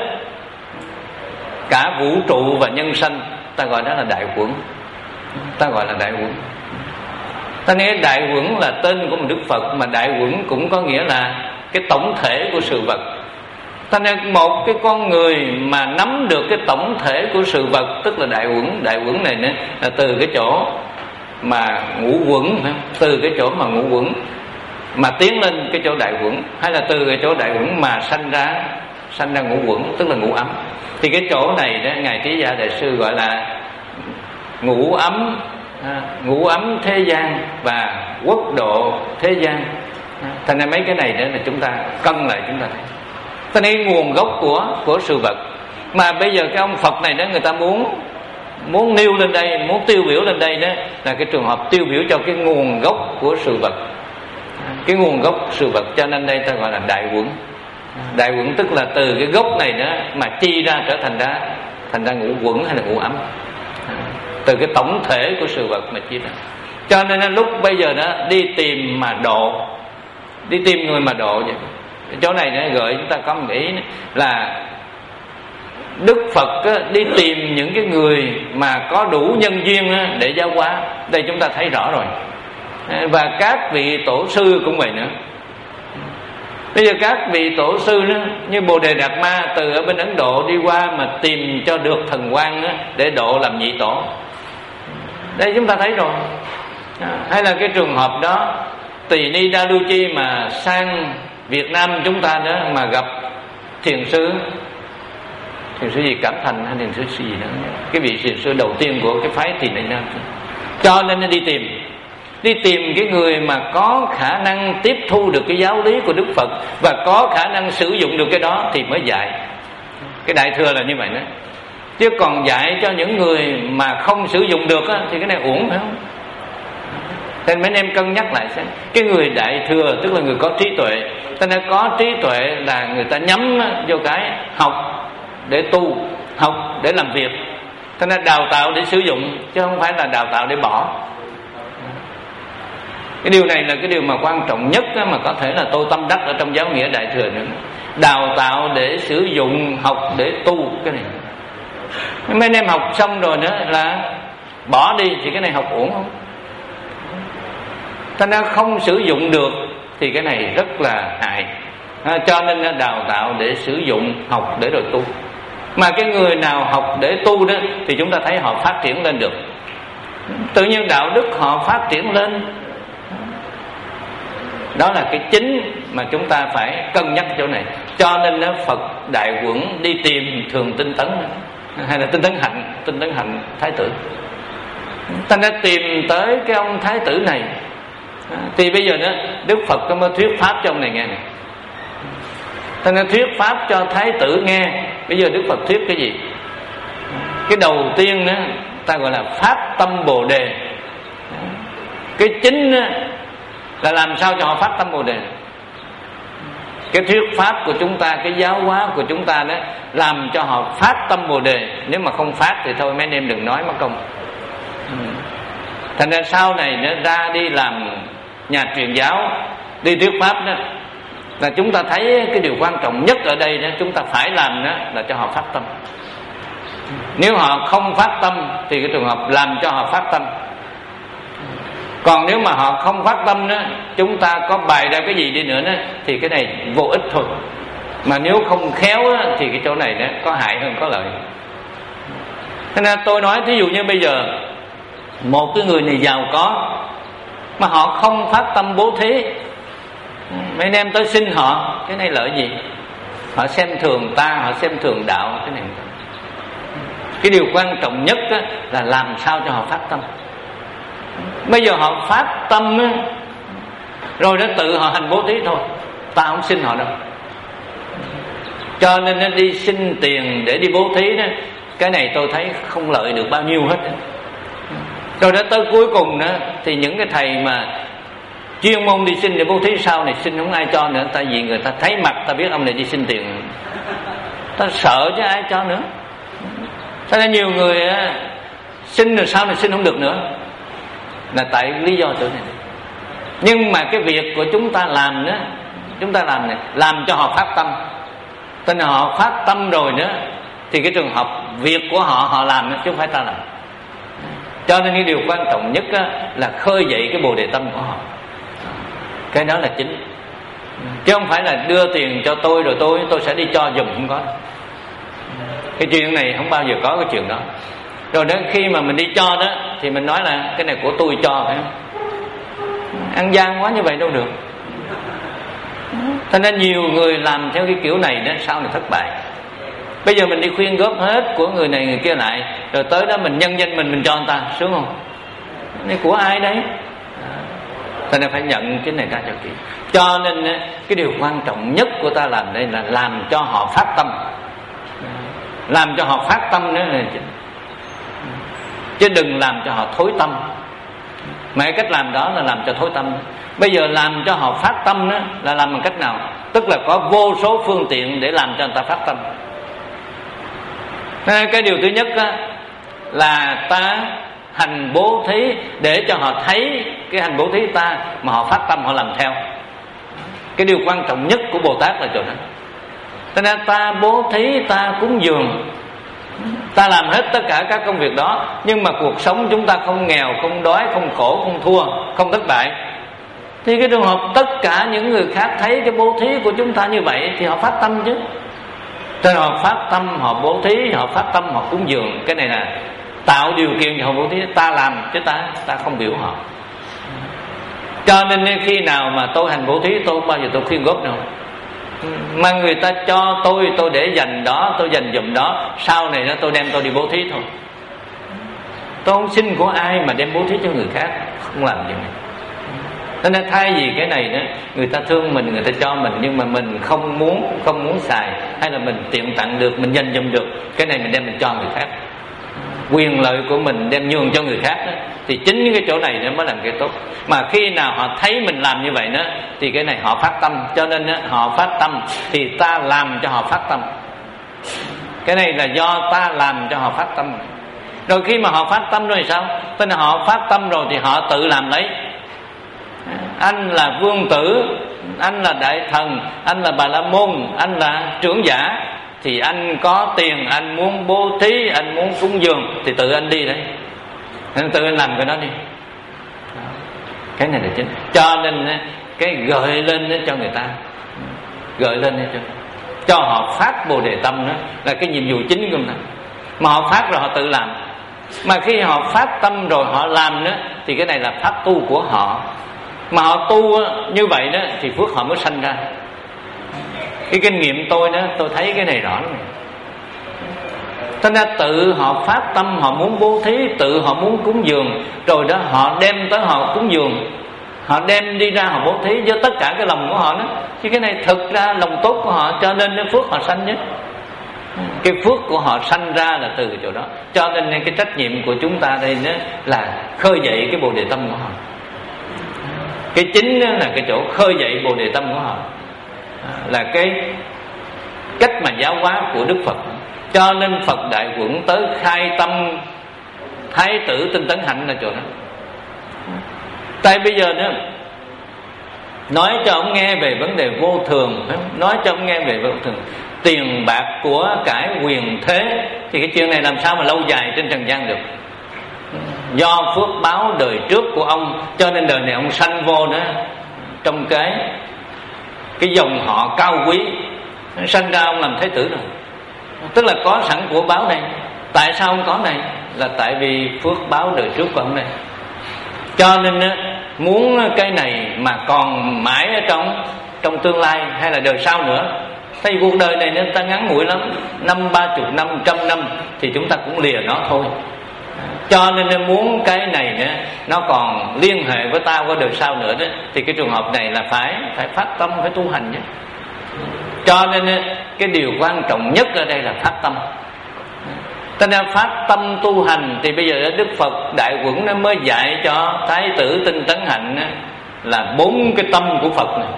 cả vũ trụ và nhân sanh. Ta gọi đó là Đại Quẩn. Ta gọi là Đại Quẩn. Ta nói Đại Quẩn là tên của một Đức Phật, mà Đại Quẩn cũng có nghĩa là cái tổng thể của sự vật. Ta nói một cái con người mà nắm được cái tổng thể của sự vật, tức là Đại Quẩn. Đại Quẩn này nữa là từ cái chỗ mà ngũ quẩn, từ cái chỗ mà ngũ quẩn mà tiến lên cái chỗ đại quẩn, hay là từ cái chỗ đại quẩn mà sanh ra sanh ra ngũ quẩn, tức là ngũ ấm. Thì cái chỗ này đó ngài Trí Gia Đại Sư gọi là ngũ ấm, à, ngũ ấm thế gian và quốc độ thế gian. à, thành ra mấy cái này đó là chúng ta cân lại chúng ta thấy. Cho nên nguồn gốc của của sự vật mà bây giờ cái ông Phật này đó người ta muốn muốn nêu lên đây, muốn tiêu biểu lên đây đó là cái trường hợp tiêu biểu cho cái nguồn gốc của sự vật, cái nguồn gốc sự vật. Cho nên đây ta gọi là đại quẩn. Đại quẩn tức là từ cái gốc này đó mà chi ra trở thành ra thành ra ngũ quẩn hay là ngũ ấm, từ cái tổng thể của sự vật mà chi ra. Cho nên lúc bây giờ đó đi tìm mà độ, đi tìm người mà độ vậy. Chỗ này nó gợi chúng ta có một ý là Đức Phật đi tìm những cái người mà có đủ nhân duyên để giáo hóa. Đây chúng ta thấy rõ rồi. Và các vị tổ sư cũng vậy nữa. Bây giờ các vị tổ sư đó, như Bồ Đề Đạt Ma từ ở bên Ấn Độ đi qua mà tìm cho được thần quang đó, để độ làm nhị tổ. Đây chúng ta thấy rồi. Hay là cái trường hợp đó Tỳ Ni Đa Lu Chi mà sang Việt Nam chúng ta đó mà gặp thiền sư, thiền sư gì Cảm Thành hay thiền sư gì đó, cái vị thiền sư đầu tiên của cái phái Tỳ Ni Nam. Cho nên nó đi tìm đi tìm cái người mà có khả năng tiếp thu được cái giáo lý của Đức Phật và có khả năng sử dụng được cái đó thì mới dạy. Cái Đại Thừa là như vậy đó. Chứ còn dạy cho những người mà không sử dụng được á, thì cái này uổng, phải không? Nên mấy anh em cân nhắc lại xem. Cái người Đại Thừa tức là người có trí tuệ. Cho nên có trí tuệ là người ta nhắm vô cái học để tu, học để làm việc. Cho nên đào tạo để sử dụng, chứ không phải là đào tạo để bỏ. Cái điều này là cái điều mà quan trọng nhất mà có thể là tôi tâm đắc ở trong giáo nghĩa Đại Thừa nữa. Đào tạo để sử dụng, học để tu cái này. Mấy anh em học xong rồi nữa là bỏ đi thì cái này học uổng không? Cho nên không sử dụng được thì cái này rất là hại. à, Cho nên đào tạo để sử dụng, học để rồi tu. Mà cái người nào học để tu đó thì chúng ta thấy họ phát triển lên được. Tự nhiên đạo đức họ phát triển lên. Đó là cái chính mà chúng ta phải cân nhắc chỗ này. Cho nên đó, Phật Đại Quẩn đi tìm thường tinh tấn, hay là tinh tấn hạnh, tinh tấn hạnh thái tử. Ta đã tìm tới cái ông thái tử này. Thì bây giờ đó Đức Phật có mới thuyết pháp cho ông này nghe này. Ta đã thuyết pháp cho thái tử nghe. Bây giờ Đức Phật thuyết cái gì? Cái đầu tiên đó ta gọi là phát tâm Bồ Đề. Cái chính đó là làm sao cho họ phát tâm Bồ Đề. Cái thuyết pháp của chúng ta, cái giáo hóa của chúng ta đó làm cho họ phát tâm Bồ Đề. Nếu mà không phát thì thôi mấy anh em đừng nói mất công. Thành ra sau này nó ra đi làm nhà truyền giáo, đi thuyết pháp đó, là chúng ta thấy cái điều quan trọng nhất ở đây đó, chúng ta phải làm đó là cho họ phát tâm. Nếu họ không phát tâm thì cái trường hợp làm cho họ phát tâm. Còn nếu mà họ không phát tâm đó, chúng ta có bày ra cái gì đi nữa đó, thì cái này vô ích thôi. Mà nếu không khéo đó, thì cái chỗ này đó có hại hơn có lợi. Thế nên tôi nói thí dụ như bây giờ một cái người này giàu có mà họ không phát tâm bố thí, mấy anh em tới xin họ, cái này lợi gì? Họ xem thường ta, họ xem thường đạo. Cái này cái điều quan trọng nhất đó là làm sao cho họ phát tâm. Bây giờ họ phát tâm á, rồi nó tự họ hành bố thí thôi, ta không xin họ đâu. Cho nên nó đi xin tiền để đi bố thí đó, cái này tôi thấy không lợi được bao nhiêu hết. Rồi đó tới cuối cùng đó thì những cái thầy mà chuyên môn đi xin để bố thí sau này xin không ai cho nữa. Tại vì người ta thấy mặt ta biết ông này đi xin tiền, ta sợ chứ ai cho nữa. Cho nên nhiều người á, xin rồi sau này xin không được nữa, là tại lý do chỗ này. Nhưng mà cái việc của chúng ta làm đó, chúng ta làm này làm cho họ phát tâm. Tên là họ phát tâm rồi nữa thì cái trường hợp việc của họ họ làm đó, chứ không phải ta làm. Cho nên cái điều quan trọng nhất á, là khơi dậy cái bồ đề tâm của họ. Cái đó là chính, chứ không phải là đưa tiền cho tôi rồi tôi tôi sẽ đi cho giùm, không có. Cái chuyện này không bao giờ có cái chuyện đó. Rồi đến khi mà mình đi cho đó thì mình nói là cái này của tôi cho, phải không? Ăn gian quá như vậy đâu được. Cho nên nhiều người làm theo cái kiểu này đó sau này thất bại. Bây giờ mình đi khuyên góp hết của người này người kia lại, rồi tới đó mình nhân danh mình mình cho người ta, sướng không? Này của ai đấy? Ta nên phải nhận cái này ra cho kỹ. Cho nên cái điều quan trọng nhất của ta làm đây là làm cho họ phát tâm. Làm cho họ phát tâm nữa là chứ đừng làm cho họ thối tâm. Mà cái cách làm đó là làm cho thối tâm. Bây giờ làm cho họ phát tâm đó là làm bằng cách nào? Tức là có vô số phương tiện để làm cho người ta phát tâm. Cái điều thứ nhất đó, là ta hành bố thí để cho họ thấy cái hành bố thí ta mà họ phát tâm họ làm theo. Cái điều quan trọng nhất của Bồ Tát là chỗ đó. Cho nên ta bố thí, ta cúng dường, ta làm hết tất cả các công việc đó, nhưng mà cuộc sống chúng ta không nghèo, không đói, không khổ, không thua, không thất bại, thì cái trường hợp tất cả những người khác thấy cái bố thí của chúng ta như vậy thì họ phát tâm chứ. Cho nên họ phát tâm, họ bố thí, họ phát tâm, họ cúng dường. Cái này là tạo điều kiện cho họ bố thí. Ta làm chứ ta ta không biểu họ. Cho nên khi nào mà tôi hành bố thí, tôi không bao giờ tôi khuyên góp đâu. Mà người ta cho tôi, tôi để dành đó, tôi dành dụm đó, sau này đó tôi đem tôi đi bố thí thôi. Tôi không xin của ai mà đem bố thí cho người khác, không làm gì. Cho nên thay vì cái này đó, người ta thương mình, người ta cho mình, nhưng mà mình không muốn không muốn xài, hay là mình tiện tặng được, mình dành dụm được, cái này mình đem mình cho người khác, quyền lợi của mình đem nhường cho người khác đó, thì chính những cái chỗ này nó mới làm cái tốt. Mà khi nào họ thấy mình làm như vậy đó, thì cái này họ phát tâm. Cho nên đó, họ phát tâm thì ta làm cho họ phát tâm. Cái này là do ta làm cho họ phát tâm. Rồi khi mà họ phát tâm rồi thì sao? Tức là họ phát tâm rồi thì họ tự làm lấy. Anh là vương tử, anh là đại thần, anh là Bà La Môn, anh là trưởng giả, thì anh có tiền, anh muốn bố thí, anh muốn cúng dường thì tự anh đi đấy, anh tự anh làm cái đó đi. Cái này là chính. Cho nên cái gợi lên cho người ta, gợi lên cho cho họ phát Bồ Đề tâm đó là cái nhiệm vụ chính của người ta. Mà họ phát rồi họ tự làm. Mà khi họ phát tâm rồi họ làm đó, thì cái này là pháp tu của họ. Mà họ tu như vậy đó thì phước họ mới sanh ra. Cái kinh nghiệm tôi đó, tôi thấy cái này rõ lắm. Cho nên tự họ phát tâm, họ muốn bố thí, tự họ muốn cúng dường, rồi đó họ đem tới họ cúng dường, họ đem đi ra họ bố thí với tất cả cái lòng của họ đó. Chứ cái này thực ra lòng tốt của họ, cho nên cái phước họ sanh nhất. Cái phước của họ sanh ra là từ chỗ đó. Cho nên cái trách nhiệm của chúng ta đây đó là khơi dậy cái Bồ Đề tâm của họ. Cái chính là cái chỗ khơi dậy Bồ Đề tâm của họ, là cái cách mà giáo hóa của Đức Phật. Cho nên Phật Đại Quẩn tới khai tâm Thái tử Tinh Tấn Hạnh là chỗ đó. Tại bây giờ nữa nói cho ông nghe về vấn đề vô thường, nói cho ông nghe về vô thường, tiền bạc của cải quyền thế, thì cái chuyện này làm sao mà lâu dài trên trần gian được. Do phước báo đời trước của ông, cho nên đời này ông sanh vô đó trong cái cái dòng họ cao quý, sanh ra ông làm thái tử rồi. Tức là có sẵn của báo này. Tại sao ông có này? Là tại vì phước báo đời trước của ông này. Cho nên muốn cái này mà còn mãi ở trong trong tương lai hay là đời sau nữa, tại vì cuộc đời này nên ta ngắn ngủi lắm, năm ba chục năm, trăm năm, thì chúng ta cũng lìa nó thôi. Cho nên muốn cái này nữa nó còn liên hệ với ta qua đời sau nữa đó, thì cái trường hợp này là phải phải phát tâm, phải tu hành nhé. Cho nên cái điều quan trọng nhất ở đây là phát tâm. Cho nên phát tâm tu hành thì bây giờ Đức Phật Đại Quẩn nó mới dạy cho Thái tử Tinh Tấn Hạnh là bốn cái tâm của Phật này.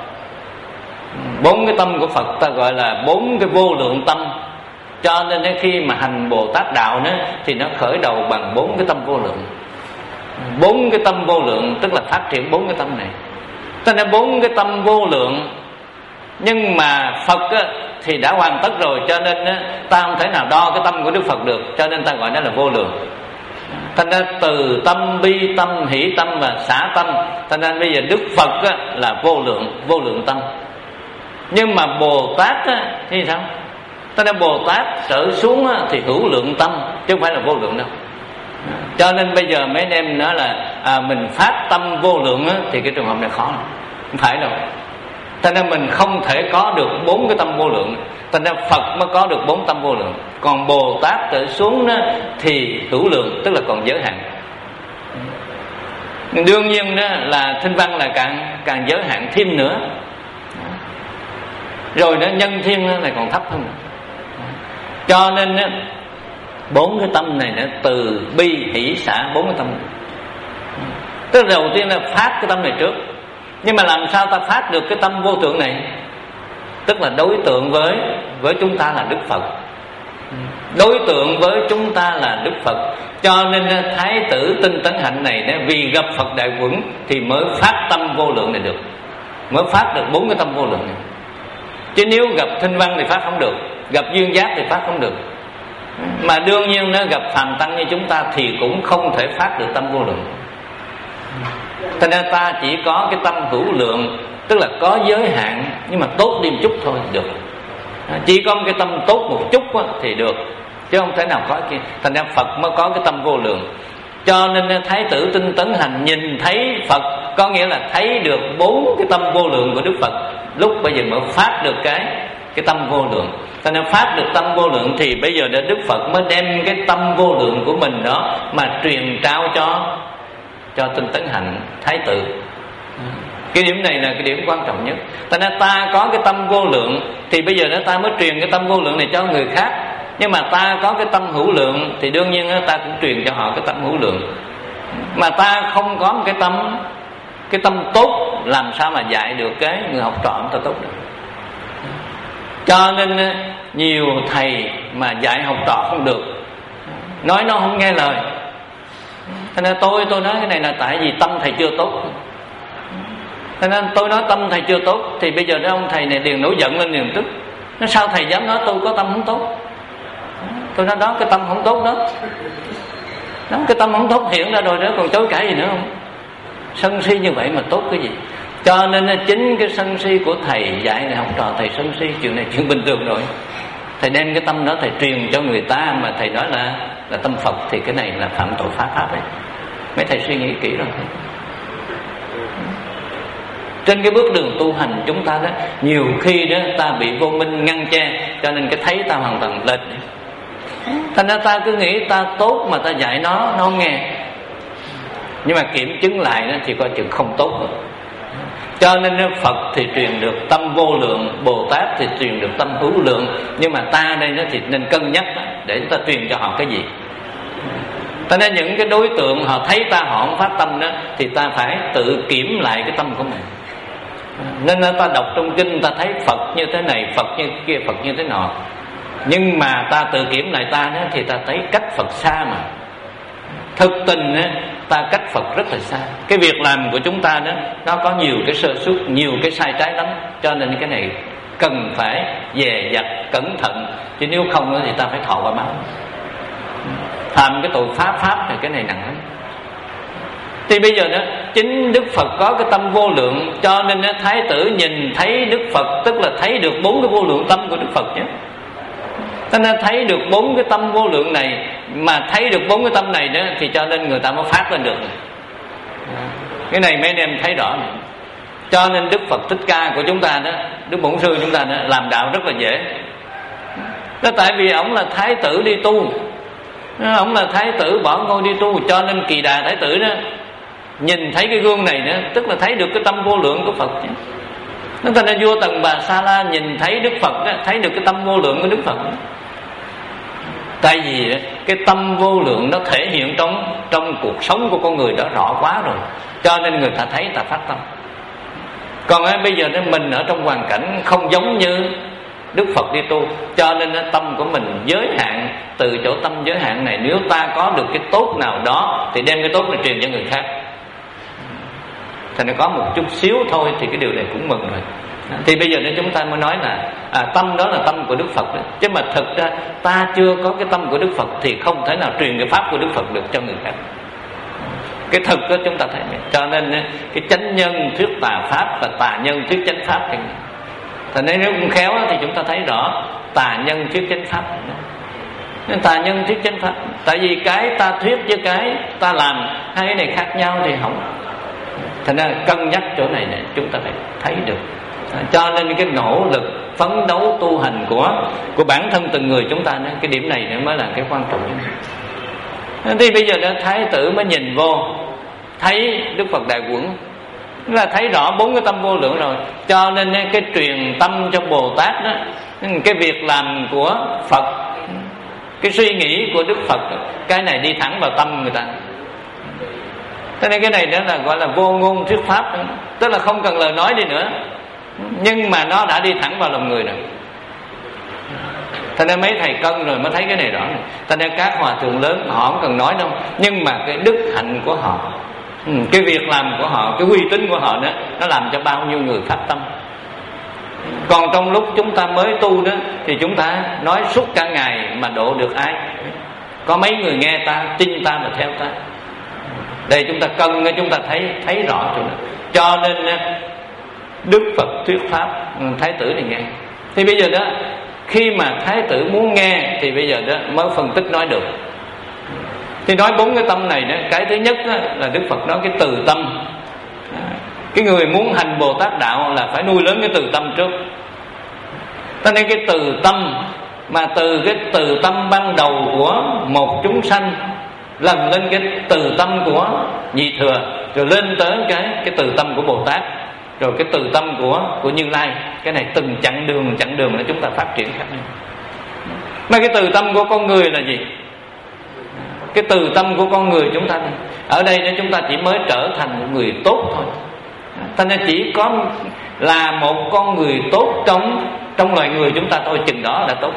Bốn cái tâm của Phật ta gọi là bốn cái vô lượng tâm. Cho nên khi mà hành Bồ Tát đạo nữa thì nó khởi đầu bằng bốn cái tâm vô lượng. Bốn cái tâm vô lượng tức là phát triển bốn cái tâm này. Cho nên bốn cái tâm vô lượng, nhưng mà Phật á, thì đã hoàn tất rồi, cho nên á, ta không thể nào đo cái tâm của Đức Phật được, cho nên ta gọi nó là vô lượng. Thành ra từ tâm, bi tâm, hỷ tâm và xả tâm. Thành ra bây giờ Đức Phật á, là vô lượng, vô lượng tâm. Nhưng mà Bồ Tát á, thì sao? Thành ra Bồ Tát trở xuống á, thì hữu lượng tâm, chứ không phải là vô lượng đâu. Cho nên bây giờ mấy anh em nói là à, mình phát tâm vô lượng á, thì cái trường hợp này khó lắm. Không phải đâu. Cho nên mình không thể có được bốn cái tâm vô lượng. Cho nên Phật mới có được bốn tâm vô lượng. Còn Bồ Tát trở xuống đó, thì hữu lượng, tức là còn giới hạn. Đương nhiên đó là Thinh Văn là càng càng giới hạn thêm nữa. Rồi đó nhân thiên là còn thấp hơn. Cho nên đó, bốn cái tâm này nó từ bi hỷ xả, bốn cái tâm. Tức là đầu tiên là phát cái tâm này trước. Nhưng mà làm sao ta phát được cái tâm vô tượng này? Tức là đối tượng với với chúng ta là Đức Phật. Đối tượng với chúng ta là Đức Phật. Cho nên Thái tử Tinh Tấn Hạnh này vì gặp Phật Đại Quẩn thì mới phát tâm vô lượng này được, mới phát được bốn cái tâm vô lượng này. Chứ nếu gặp Thinh Văn thì phát không được, gặp Duyên Giác thì phát không được. Mà đương nhiên nó gặp phàm tăng như chúng ta thì cũng không thể phát được tâm vô lượng. Thành ra ta chỉ có cái tâm hữu lượng, tức là có giới hạn, nhưng mà tốt đi một chút thôi được. Chỉ có một cái tâm tốt một chút thì được, chứ không thể nào có kia. Thành ra Phật mới có cái tâm vô lượng. Cho nên Thái tử Tinh Tấn Hành nhìn thấy Phật, có nghĩa là thấy được bốn cái tâm vô lượng của Đức Phật, lúc bây giờ mới phát được cái cái tâm vô lượng. Cho nên phát được tâm vô lượng thì bây giờ Đức Phật mới đem cái tâm vô lượng của mình đó mà truyền trao cho cho Tinh Tấn Hạnh Thái tử. Cái điểm này là cái điểm quan trọng nhất. Cho nên ta có cái tâm vô lượng thì bây giờ ta mới truyền cái tâm vô lượng này cho người khác. Nhưng mà ta có cái tâm hữu lượng thì đương nhiên ta cũng truyền cho họ cái tâm hữu lượng. Mà ta không có một cái tâm cái tâm tốt, làm sao mà dạy được cái người học trò ta tốt được. Cho nên nhiều thầy mà dạy học trò không được, nói nó không nghe lời. Cho nên tôi tôi nói cái này là tại vì tâm thầy chưa tốt. Cho nên tôi nói tâm thầy chưa tốt thì bây giờ ông thầy này liền nổi giận lên liền tức. Nó sao thầy dám nói tôi có tâm không tốt? Tôi nói đó, cái tâm không tốt đó. Đó, cái tâm không tốt hiện ra rồi đó, còn chối cãi gì nữa không? Sân si như vậy mà tốt cái gì? Cho nên chính cái sân si của thầy dạy này học trò thầy sân si, chuyện này chuyện bình thường rồi. Thầy đem cái tâm đó thầy truyền cho người ta mà thầy nói là là tâm Phật thì cái này là phạm tội phá pháp đấy. Mấy thầy suy nghĩ kỹ rồi. Trên cái bước đường tu hành chúng ta đó, nhiều khi đó ta bị vô minh ngăn che, cho nên cái thấy ta hoàn toàn lệch. Thành ra ta cứ nghĩ ta tốt mà ta dạy nó, nó không nghe. Nhưng mà kiểm chứng lại đó thì coi chừng không tốt rồi. Cho nên Phật thì truyền được tâm vô lượng, Bồ Tát thì truyền được tâm hữu lượng. Nhưng mà ta đây nó thì nên cân nhắc để chúng ta truyền cho họ cái gì. Cho nên những cái đối tượng họ thấy ta họ không phát tâm đó thì ta phải tự kiểm lại cái tâm của mình. Nên ta đọc trong kinh ta thấy Phật như thế này, Phật như kia, Phật như thế nọ. Nhưng mà ta tự kiểm lại ta đó, thì ta thấy cách Phật xa mà. Thực tình đó, ta cách Phật rất là xa. Cái việc làm của chúng ta đó nó có nhiều cái sơ suất, nhiều cái sai trái lắm. Cho nên cái này cần phải dè dặt, cẩn thận. Chứ nếu không đó, thì ta phải thọ quả báo. Phạm cái tội phá pháp thì cái này nặng lắm. Thì bây giờ đó chính Đức Phật có cái tâm vô lượng, cho nên đó, Thái tử nhìn thấy Đức Phật, tức là thấy được bốn cái vô lượng tâm của Đức Phật nhé. Cho nên thấy được bốn cái tâm vô lượng này, mà thấy được bốn cái tâm này đó thì cho nên người ta mới phát lên được. Cái này mấy anh em thấy rõ này. Cho nên Đức Phật Thích Ca của chúng ta đó, Đức Bổn Sư chúng ta đó, làm đạo rất là dễ. Đó tại vì ổng là Thái tử đi tu, ổng là Thái tử bỏ ngôi đi tu, cho nên Kỳ Đà Thái tử đó nhìn thấy cái gương này nữa, tức là thấy được cái tâm vô lượng của Phật. Nó thành ra vua Tần Bà Sa La nhìn thấy Đức Phật đó, thấy được cái tâm vô lượng của Đức Phật. Tại vì cái tâm vô lượng nó thể hiện trong trong cuộc sống của con người đó rõ quá rồi, cho nên người ta thấy ta phát tâm. Còn bây giờ mình ở trong hoàn cảnh không giống như Đức Phật đi tu, cho nên tâm của mình giới hạn. Từ chỗ tâm giới hạn này, nếu ta có được cái tốt nào đó thì đem cái tốt này truyền cho người khác. Thành ra có một chút xíu thôi thì cái điều này cũng mừng rồi. Thì bây giờ nên chúng ta mới nói là à, tâm đó là tâm của Đức Phật đó. Chứ mà thực ra ta chưa có cái tâm của Đức Phật thì không thể nào truyền cái pháp của Đức Phật được cho người khác. Cái thực đó chúng ta thấy. Cho nên cái chánh nhân thuyết tà pháp và tà nhân thuyết chánh pháp. Thành nên nếu cũng khéo thì chúng ta thấy rõ tà nhân thuyết chánh pháp. Nên tà nhân thuyết chánh pháp. Tại vì cái ta thuyết với cái ta làm hai cái này khác nhau thì không. Thành ra cân nhắc chỗ này này chúng ta phải thấy được. Cho nên cái nỗ lực phấn đấu tu hành của của bản thân từng người chúng ta đó, cái điểm này nữa mới là cái quan trọng. Thì bây giờ đó thái tử mới nhìn vô, thấy Đức Phật Đại Quẩn, là thấy rõ bốn cái tâm vô lượng rồi. Cho nên cái truyền tâm cho Bồ Tát đó, cái việc làm của Phật, cái suy nghĩ của Đức Phật, cái này đi thẳng vào tâm người ta. Cho nên cái này đó là gọi là vô ngôn thuyết pháp, tức là không cần lời nói đi nữa, nhưng mà nó đã đi thẳng vào lòng người rồi. Thành ra mấy thầy cân rồi mới thấy cái này rõ. Thành ra các hòa thượng lớn họ không cần nói đâu, nhưng mà cái đức hạnh của họ, cái việc làm của họ, cái uy tín của họ đó, nó làm cho bao nhiêu người phát tâm. Còn trong lúc chúng ta mới tu đó thì chúng ta nói suốt cả ngày mà độ được ai? Có mấy người nghe ta, tin ta và theo ta. Đây chúng ta cân, chúng ta thấy thấy rõ chỗ đó. Cho nên Đức Phật thuyết pháp, thái tử này nghe. Thì bây giờ đó, khi mà thái tử muốn nghe thì bây giờ đó mới phân tích nói được. Thì nói bốn cái tâm này đó, cái thứ nhất đó là Đức Phật nói cái từ tâm. Cái người muốn hành Bồ Tát đạo là phải nuôi lớn cái từ tâm trước. Cho nên cái từ tâm, mà từ cái từ tâm ban đầu của một chúng sanh lần lên cái từ tâm của nhị thừa, rồi lên tới cái cái từ tâm của Bồ Tát, rồi cái từ tâm của của Như Lai. Cái này từng chặng đường chặng đường để chúng ta phát triển khác nhau. Mà cái từ tâm của con người là gì? Cái từ tâm của con người chúng ta ở đây để chúng ta chỉ mới trở thành một người tốt thôi. Thành ra chỉ có là một con người tốt trong trong loài người chúng ta thôi, chừng đó đã tốt.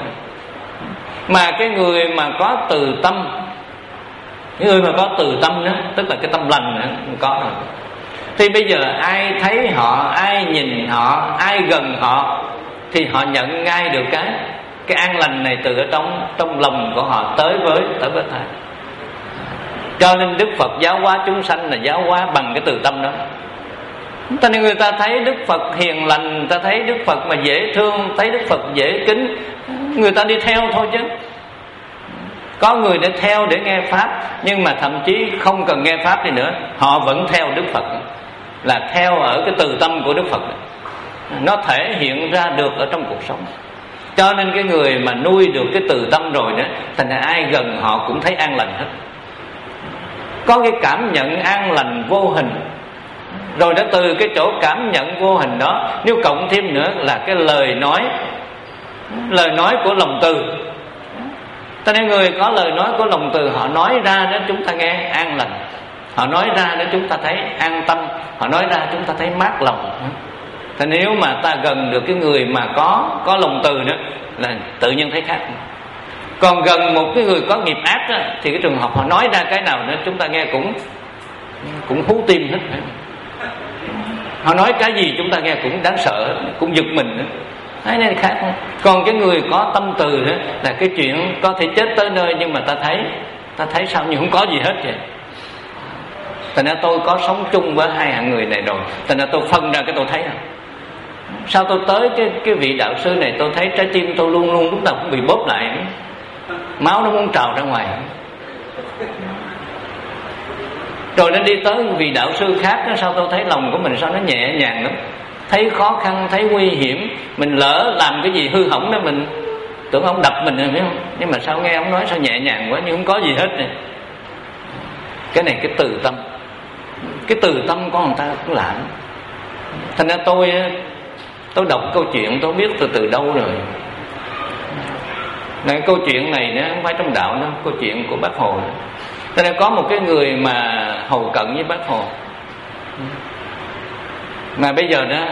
Mà cái người mà có từ tâm, cái người mà có từ tâm đó, tức là cái tâm lành nữa, có rồi. Thì bây giờ ai thấy họ, ai nhìn họ, ai gần họ thì họ nhận ngay được cái cái an lành này từ ở trong trong lòng của họ tới với tới với thầy. Cho nên Đức Phật giáo hóa chúng sanh là giáo hóa bằng cái từ tâm đó. Cho nên người ta thấy Đức Phật hiền lành, người ta thấy Đức Phật mà dễ thương, thấy Đức Phật dễ kính, người ta đi theo thôi chứ. Có người để theo để nghe pháp, nhưng mà thậm chí không cần nghe pháp đi nữa, họ vẫn theo Đức Phật, là theo ở cái từ tâm của Đức Phật. Nó thể hiện ra được ở trong cuộc sống. Cho nên cái người mà nuôi được cái từ tâm rồi đó, thành ra ai gần họ cũng thấy an lành hết. Có cái cảm nhận an lành vô hình. Rồi đã từ cái chỗ cảm nhận vô hình đó, nếu cộng thêm nữa là cái lời nói, lời nói của lòng từ. Cho nên người có lời nói của lòng từ, họ nói ra đó chúng ta nghe an lành, họ nói ra đó chúng ta thấy an tâm, họ nói ra chúng ta thấy mát lòng. Thì nếu mà ta gần được cái người mà có có lòng từ đó là tự nhiên thấy khác. Còn gần một cái người có nghiệp ác đó, thì cái trường hợp họ nói ra cái nào nữa chúng ta nghe cũng cũng hú tim hết. Họ nói cái gì chúng ta nghe cũng đáng sợ, cũng giật mình nữa. Cái này khác. Còn cái người có tâm từ đó là cái chuyện có thể chết tới nơi, nhưng mà ta thấy ta thấy sao như không có gì hết vậy. Thành ra tôi có sống chung với hai hạng người này rồi, thành ra tôi phân ra cái tôi thấy. Sao tôi tới cái cái vị đạo sư này tôi thấy trái tim tôi luôn luôn lúc nào cũng bị bóp lại, máu nó muốn trào ra ngoài. Rồi nó đi tới vị đạo sư khác đó, sao tôi thấy lòng của mình sao nó nhẹ nhàng lắm. Thấy khó khăn, thấy nguy hiểm, mình lỡ làm cái gì hư hỏng đó mình tưởng ông đập mình rồi, biết không? Nhưng mà sao nghe ông nói sao nhẹ nhàng quá, nhưng không có gì hết này. Cái này cái từ tâm. Cái từ tâm của người ta cũng lạ. Thành ra tôi tôi đọc câu chuyện tôi biết từ từ đâu rồi. Này, câu chuyện này nó không phải trong đạo đâu, câu chuyện của Bác Hồ. Cho nên có một cái người mà hầu cận với Bác Hồ, mà bây giờ đó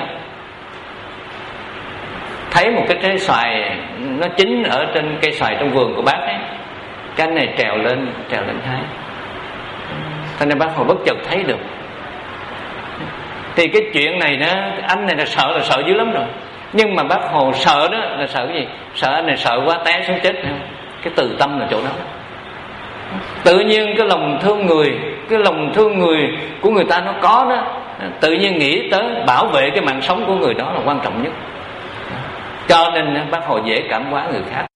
thấy một cái trái xoài nó chín ở trên cây xoài trong vườn của bác ấy, cái này trèo lên trèo lên hái. Cho nên Bác Hồ bất chợt thấy được. Thì cái chuyện này đó, anh này là sợ là sợ dữ lắm rồi. Nhưng mà Bác Hồ sợ đó là sợ cái gì? Sợ anh này sợ quá té xuống chết. Cái từ tâm là chỗ đó. Tự nhiên cái lòng thương người, cái lòng thương người của người ta nó có đó, tự nhiên nghĩ tới bảo vệ cái mạng sống của người đó là quan trọng nhất. Cho nên Bác Hồ dễ cảm hóa người khác.